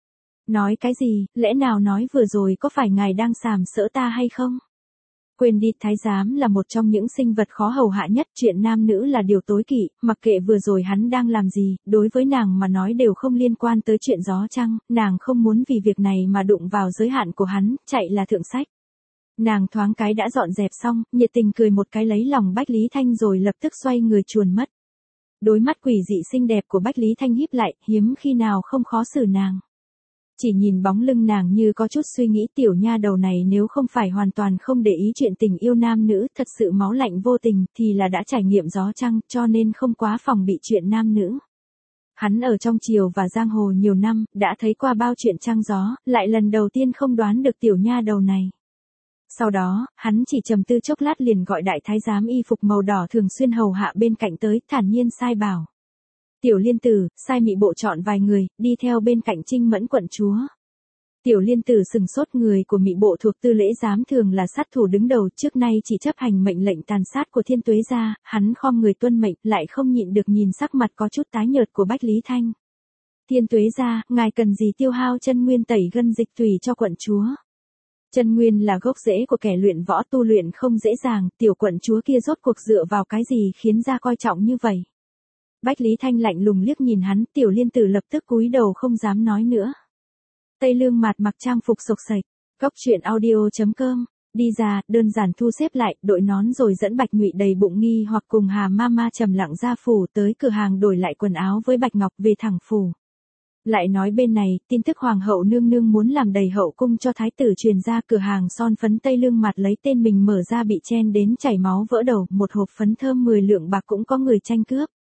Nói cái gì, lẽ nào nói vừa rồi có phải ngài đang sàm sỡ ta hay không? Quên đi, thái giám là một trong những sinh vật khó hầu hạ nhất, chuyện nam nữ là điều tối kỵ, mặc kệ vừa rồi hắn đang làm gì, đối với nàng mà nói đều không liên quan tới chuyện gió trăng, nàng không muốn vì việc này mà đụng vào giới hạn của hắn, chạy là thượng sách. Nàng thoáng cái đã dọn dẹp xong, nhiệt tình cười một cái lấy lòng Bách Lý Thanh rồi lập tức xoay người chuồn mất. Đôi mắt quỷ dị xinh đẹp của Bách Lý Thanh híp lại, hiếm khi nào không khó xử nàng. Chỉ nhìn bóng lưng nàng như có chút suy nghĩ, tiểu nha đầu này nếu không phải hoàn toàn không để ý chuyện tình yêu nam nữ, thật sự máu lạnh vô tình, thì là đã trải nghiệm gió trăng, cho nên không quá phòng bị chuyện nam nữ. Hắn ở trong triều và giang hồ nhiều năm, đã thấy qua bao chuyện trăng gió, lại lần đầu tiên không đoán được tiểu nha đầu này. Sau đó, hắn chỉ trầm tư chốc lát liền gọi đại thái giám y phục màu đỏ thường xuyên hầu hạ bên cạnh tới, thản nhiên sai bảo. Tiểu Liên Tử, sai mị bộ chọn vài người, đi theo bên cạnh Trinh Mẫn quận chúa. Tiểu Liên Tử sừng sốt, người của mị bộ thuộc Tư Lễ giám thường là sát thủ đứng đầu, trước nay chỉ chấp hành mệnh lệnh tàn sát của Thiên Tuế gia, hắn khom người tuân mệnh, lại không nhịn được nhìn sắc mặt có chút tái nhợt của Bách Lý Thanh. Thiên Tuế gia, ngài cần gì tiêu hao chân nguyên tẩy gân dịch tùy cho quận chúa? Chân nguyên là gốc rễ của kẻ luyện võ, tu luyện không dễ dàng, tiểu quận chúa kia rốt cuộc dựa vào cái gì khiến ra coi trọng như vậy? Bách Lý Thanh lạnh lùng liếc nhìn hắn, Tiểu Liên Tử lập tức cúi đầu không dám nói nữa. Tây Lương Mạt mặc trang phục xộc xệch, cốc truyện audio.com, đi ra, đơn giản thu xếp lại, đội nón rồi dẫn Bạch Nhụy đầy bụng nghi hoặc cùng Hà Mama trầm lặng ra phủ, tới cửa hàng đổi lại quần áo với Bạch Ngọc về thẳng phủ. Lại nói bên này, tin tức hoàng hậu nương nương muốn làm đầy hậu cung cho thái tử truyền ra, cửa hàng son phấn Tây Lương Mạt lấy tên mình mở ra bị chen đến chảy máu vỡ đầu, một hộp phấn thơm 10 lượng bạc cũng có người tranh cướp.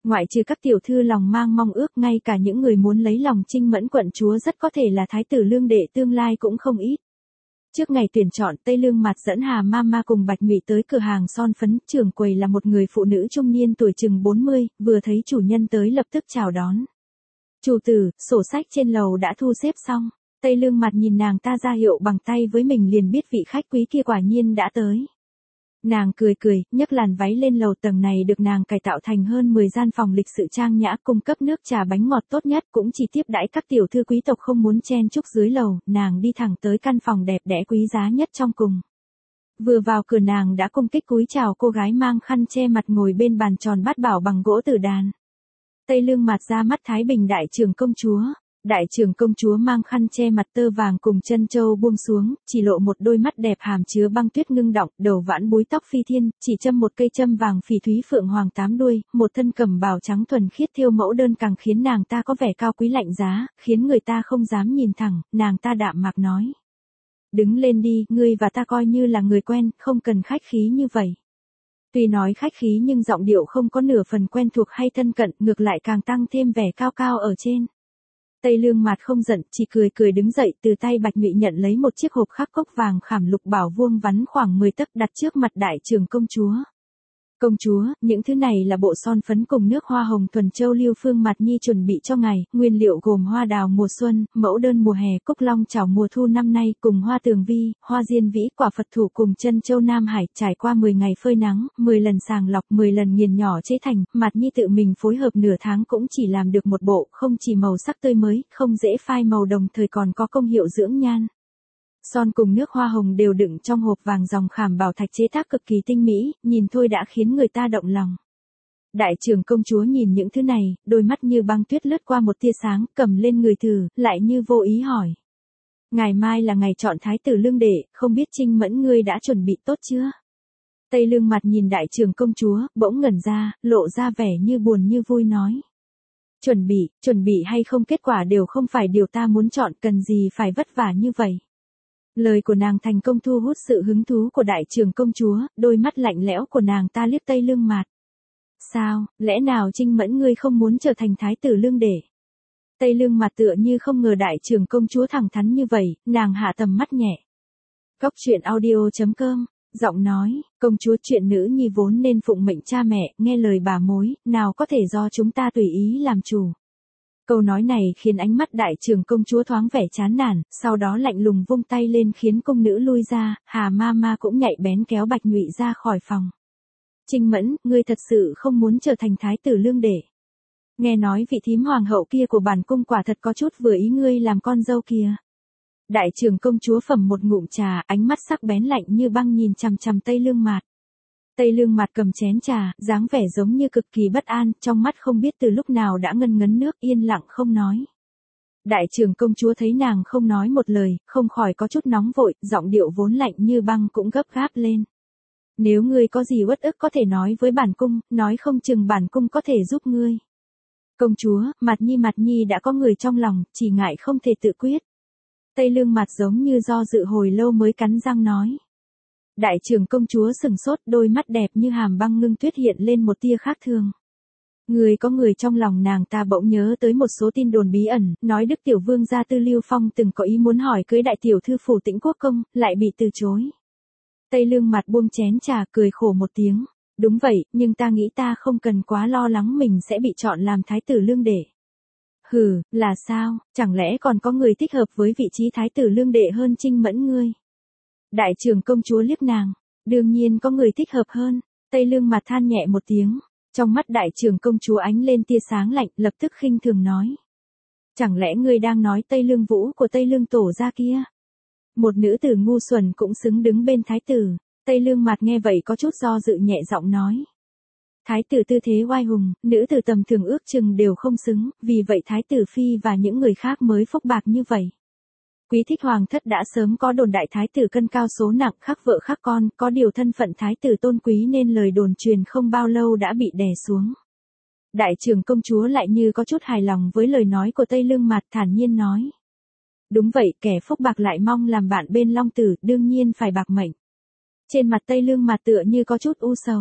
Ngoại trừ các tiểu thư lòng mang mong ước, ngay cả những người muốn lấy lòng Trinh Mẫn quận chúa rất có thể là thái tử Lương Đệ tương lai cũng không ít. Trước ngày tuyển chọn, Tây Lương Mạt dẫn Hà Mama cùng Bạch Ngụy tới cửa hàng son phấn, trưởng quầy là một người phụ nữ trung niên tuổi chừng 40, vừa thấy chủ nhân tới lập tức chào đón. Chủ tử, sổ sách trên lầu đã thu xếp xong. Tây Lương Mạt nhìn nàng ta ra hiệu bằng tay với mình liền biết vị khách quý kia quả nhiên đã tới. Nàng cười cười, nhấc làn váy lên lầu. Tầng này được nàng cải tạo thành hơn 10 gian phòng lịch sự trang nhã, cung cấp nước trà bánh ngọt tốt nhất, cũng chỉ tiếp đãi các tiểu thư quý tộc không muốn chen chúc dưới lầu. Nàng đi thẳng tới căn phòng đẹp đẽ quý giá nhất trong cùng. Vừa vào cửa nàng đã cung kích cúi chào cô gái mang khăn che mặt ngồi bên bàn tròn bát bảo bằng gỗ tử đàn. Tây Lương Mạt ra mắt Thái Bình đại trưởng công chúa. Đại trưởng công chúa mang khăn che mặt tơ vàng cùng chân châu buông xuống, chỉ lộ một đôi mắt đẹp hàm chứa băng tuyết ngưng đọng, đầu vãn búi tóc phi thiên, chỉ châm một cây châm vàng phỉ thúy phượng hoàng 8 đuôi, một thân cẩm bào trắng thuần khiết thêu mẫu đơn càng khiến nàng ta có vẻ cao quý lạnh giá, khiến người ta không dám nhìn thẳng. Nàng ta đạm mạc nói: "Đứng lên đi, ngươi và ta coi như là người quen, không cần khách khí như vậy." Tuy nói khách khí nhưng giọng điệu không có nửa phần quen thuộc hay thân cận, ngược lại càng tăng thêm vẻ cao cao ở trên. Tây Lương Mạt không giận, chỉ cười cười đứng dậy, từ tay Bạch Ngụy nhận lấy một chiếc hộp khắc cốc vàng khảm lục bảo vuông vắn khoảng 10 tấc đặt trước mặt đại trưởng công chúa. "Công chúa, những thứ này là bộ son phấn cùng nước hoa hồng thuần châu Lưu Phương Mạt Nhi chuẩn bị cho ngài, nguyên liệu gồm hoa đào mùa xuân, mẫu đơn mùa hè, cúc long chảo mùa thu năm nay, cùng hoa tường vi, hoa diên vĩ, quả Phật thủ cùng chân châu Nam Hải, trải qua 10 ngày phơi nắng, 10 lần sàng lọc, 10 lần nghiền nhỏ chế thành, Mạt Nhi tự mình phối hợp nửa tháng cũng chỉ làm được một bộ, không chỉ màu sắc tươi mới, không dễ phai màu, đồng thời còn có công hiệu dưỡng nhan. Son cùng nước hoa hồng đều đựng trong hộp vàng dòng khảm bảo thạch chế tác cực kỳ tinh mỹ, nhìn thôi đã khiến người ta động lòng." Đại trưởng công chúa nhìn những thứ này, đôi mắt như băng tuyết lướt qua một tia sáng, cầm lên người thử, lại như vô ý hỏi: "Ngày mai là ngày chọn thái tử Lương Đệ, không biết Trinh Mẫn ngươi đã chuẩn bị tốt chưa?" Tây Lương Mạt nhìn đại trưởng công chúa, bỗng ngẩn ra, lộ ra vẻ như buồn như vui nói: chuẩn bị hay không kết quả đều không phải điều ta muốn chọn, cần gì phải vất vả như vậy." Lời của nàng thành công thu hút sự hứng thú của đại trưởng công chúa, đôi mắt lạnh lẽo của nàng ta liếc Tây Lương Mạt. "Sao, lẽ nào Trinh Mẫn ngươi không muốn trở thành thái tử Lương Đệ?" Tây Lương Mạt tựa như không ngờ đại trưởng công chúa thẳng thắn như vậy, nàng hạ tầm mắt nhẹ. Góc truyện audio.com, giọng nói: "Công chúa, chuyện nữ nhi vốn nên phụng mệnh cha mẹ, nghe lời bà mối, nào có thể do chúng ta tùy ý làm chủ." Câu nói này khiến ánh mắt đại trưởng công chúa thoáng vẻ chán nản, sau đó lạnh lùng vung tay lên khiến cung nữ lui ra. Hà Mama cũng nhạy bén kéo Bạch Ngụy ra khỏi phòng. "Trinh Mẫn, ngươi thật sự không muốn trở thành thái tử Lương Đệ? Nghe nói vị thím hoàng hậu kia của bản cung quả thật có chút vừa ý ngươi làm con dâu kìa." Đại trưởng công chúa phẩm một ngụm trà, ánh mắt sắc bén lạnh như băng nhìn chằm chằm Tây Lương Mạt. Tây Lương Mạt cầm chén trà, dáng vẻ giống như cực kỳ bất an, trong mắt không biết từ lúc nào đã ngân ngấn nước, yên lặng không nói. Đại trưởng công chúa thấy nàng không nói một lời, không khỏi có chút nóng vội, giọng điệu vốn lạnh như băng cũng gấp gáp lên. "Nếu ngươi có gì uất ức có thể nói với bản cung, nói không chừng bản cung có thể giúp ngươi." "Công chúa, Mạt Nhi đã có người trong lòng, chỉ ngại không thể tự quyết." Tây Lương Mạt giống như do dự hồi lâu mới cắn răng nói. Đại trưởng công chúa sừng sốt, đôi mắt đẹp như hàm băng ngưng tuyết hiện lên một tia khác thường. Người có người trong lòng, nàng ta bỗng nhớ tới một số tin đồn bí ẩn, nói Đức tiểu vương gia Tư Lưu Phong từng có ý muốn hỏi cưới đại tiểu thư phủ Tĩnh Quốc công, lại bị từ chối. Tây Lương Mạt buông chén trà, cười khổ một tiếng. "Đúng vậy, nhưng ta nghĩ ta không cần quá lo lắng mình sẽ bị chọn làm thái tử Lương Đệ." "Hừ, là sao, chẳng lẽ còn có người thích hợp với vị trí thái tử Lương Đệ hơn Trinh Mẫn ngươi?" Đại trưởng công chúa liếc nàng. "Đương nhiên có người thích hợp hơn." Tây Lương Mạt than nhẹ một tiếng. Trong mắt đại trưởng công chúa ánh lên tia sáng lạnh, lập tức khinh thường nói: "Chẳng lẽ ngươi đang nói Tây Lương Vũ của Tây Lương tổ gia kia? Một nữ tử ngu xuẩn cũng xứng đứng bên thái tử." Tây Lương Mạt nghe vậy có chút do dự, nhẹ giọng nói: "Thái tử tư thế oai hùng, nữ tử tầm thường ước chừng đều không xứng, vì vậy thái tử phi và những người khác mới phúc bạc như vậy. Quý thích hoàng thất đã sớm có đồn đại thái tử cân cao số nặng, khắc vợ khắc con, có điều thân phận thái tử tôn quý nên lời đồn truyền không bao lâu đã bị đè xuống." Đại trưởng công chúa lại như có chút hài lòng với lời nói của Tây Lương Mạt, thản nhiên nói: "Đúng vậy, kẻ phúc bạc lại mong làm bạn bên long tử, đương nhiên phải bạc mệnh." Trên mặt Tây Lương Mạt tựa như có chút u sầu.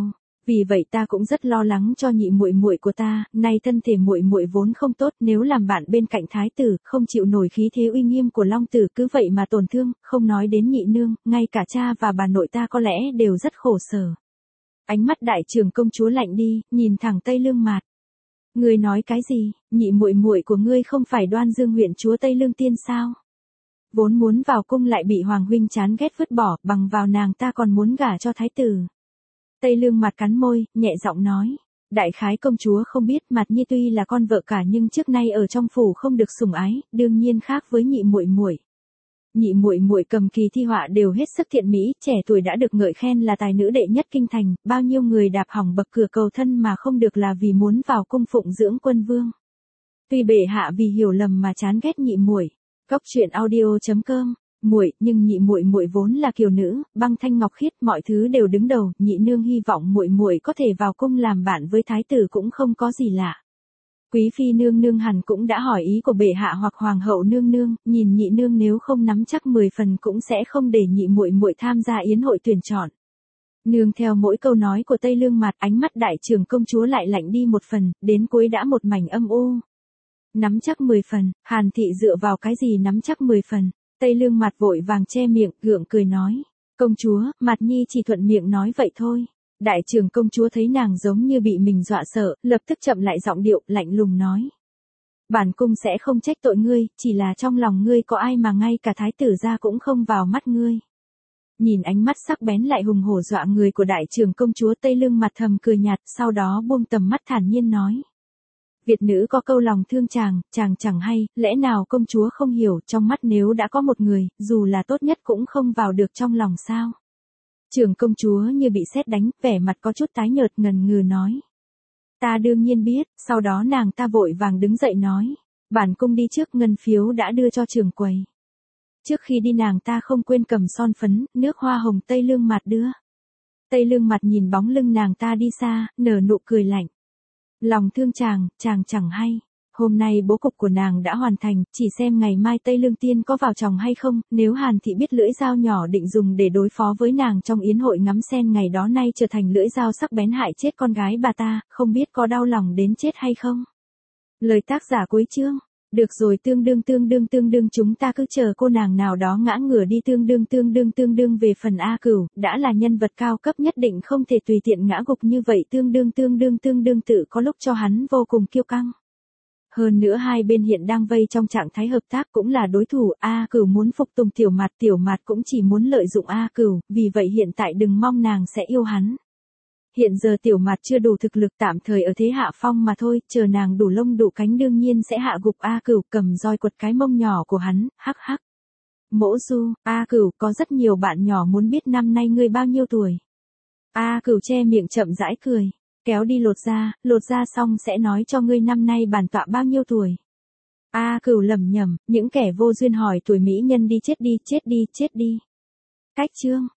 Vì vậy ta cũng rất lo lắng cho nhị muội muội của ta, nay thân thể muội muội vốn không tốt, nếu làm bạn bên cạnh thái tử, không chịu nổi khí thế uy nghiêm của Long tử, cứ vậy mà tổn thương, không nói đến nhị nương, ngay cả cha và bà nội ta có lẽ đều rất khổ sở. Ánh mắt đại trưởng công chúa lạnh đi, nhìn thẳng Tây Lương Mạt. Ngươi nói cái gì? Nhị muội muội của ngươi không phải Đoan Dương huyện chúa Tây Lương Tiên sao? Vốn muốn vào cung lại bị hoàng huynh chán ghét vứt bỏ, bằng vào nàng ta còn muốn gả cho thái tử. Tây Lương Mạt cắn môi, nhẹ giọng nói. Đại khái công chúa không biết, Mạt Nhi tuy là con vợ cả nhưng trước nay ở trong phủ không được sủng ái, đương nhiên khác với nhị muội muội. Nhị muội muội cầm kỳ thi họa đều hết sức thiện mỹ, trẻ tuổi đã được ngợi khen là tài nữ đệ nhất kinh thành, bao nhiêu người đạp hỏng bậc cửa cầu thân mà không được là vì muốn vào cung phụng dưỡng quân vương. Tuy bệ hạ vì hiểu lầm mà chán ghét nhị muội. Cóc truyện audio.com. Muội, nhưng nhị muội muội vốn là kiều nữ, băng thanh ngọc khiết, mọi thứ đều đứng đầu, nhị nương hy vọng muội muội có thể vào cung làm bạn với thái tử cũng không có gì lạ. Quý phi nương nương hẳn cũng đã hỏi ý của bệ hạ hoặc hoàng hậu nương nương, nhìn nhị nương nếu không nắm chắc 10 phần cũng sẽ không để nhị muội muội tham gia yến hội tuyển chọn. Nương theo mỗi câu nói của Tây Lương Mạt, ánh mắt đại trưởng công chúa lại lạnh đi một phần, đến cuối đã một mảnh âm u. Nắm chắc 10 phần, Hàn thị dựa vào cái gì nắm chắc 10 phần? Tây Lương Mạt vội vàng che miệng, gượng cười nói. Công chúa, Mạt Nhi chỉ thuận miệng nói vậy thôi. Đại trưởng công chúa thấy nàng giống như bị mình dọa sợ, lập tức chậm lại giọng điệu, lạnh lùng nói. Bản cung sẽ không trách tội ngươi, chỉ là trong lòng ngươi có ai mà ngay cả thái tử gia cũng không vào mắt ngươi. Nhìn ánh mắt sắc bén lại hùng hổ dọa người của đại trưởng công chúa, Tây Lương Mạt thầm cười nhạt, sau đó buông tầm mắt thản nhiên nói. Việt nữ có câu lòng thương chàng, chàng chẳng hay, lẽ nào công chúa không hiểu, trong mắt nếu đã có một người, dù là tốt nhất cũng không vào được trong lòng sao. Trưởng công chúa như bị sét đánh, vẻ mặt có chút tái nhợt, ngần ngừ nói. Ta đương nhiên biết, sau đó nàng ta vội vàng đứng dậy nói. Bản cung đi trước, ngân phiếu đã đưa cho trưởng quầy. Trước khi đi nàng ta không quên cầm son phấn, nước hoa hồng Tây Lương Mạt đưa. Tây Lương Mạt nhìn bóng lưng nàng ta đi xa, nở nụ cười lạnh. Lòng thương chàng, chàng chẳng hay. Hôm nay bố cục của nàng đã hoàn thành, chỉ xem ngày mai Tây Lương Tiên có vào chồng hay không, nếu Hàn thị biết lưỡi dao nhỏ định dùng để đối phó với nàng trong yến hội ngắm sen ngày đó nay trở thành lưỡi dao sắc bén hại chết con gái bà ta, không biết có đau lòng đến chết hay không. Lời tác giả cuối chương. Được rồi, tương đương chúng ta cứ chờ cô nàng nào đó ngã ngửa đi, tương đương về phần A Cửu, đã là nhân vật cao cấp nhất định không thể tùy tiện ngã gục như vậy, tương đương tự có lúc cho hắn vô cùng kiêu căng. Hơn nữa hai bên hiện đang vây trong trạng thái hợp tác, cũng là đối thủ, A Cửu muốn phục tùng Tiểu Mạt cũng chỉ muốn lợi dụng A Cửu, vì vậy hiện tại đừng mong nàng sẽ yêu hắn. Hiện giờ Tiểu Mạt chưa đủ thực lực, tạm thời ở thế hạ phong mà thôi, chờ nàng đủ lông đủ cánh đương nhiên sẽ hạ gục A Cửu, cầm roi quật cái mông nhỏ của hắn, hắc hắc. Mỗ Du, A Cửu, có rất nhiều bạn nhỏ muốn biết năm nay ngươi bao nhiêu tuổi. A Cửu che miệng chậm rãi cười, kéo đi lột da xong sẽ nói cho ngươi năm nay bản tọa bao nhiêu tuổi. A Cửu lẩm nhẩm, những kẻ vô duyên hỏi tuổi mỹ nhân đi chết đi. Cách chương.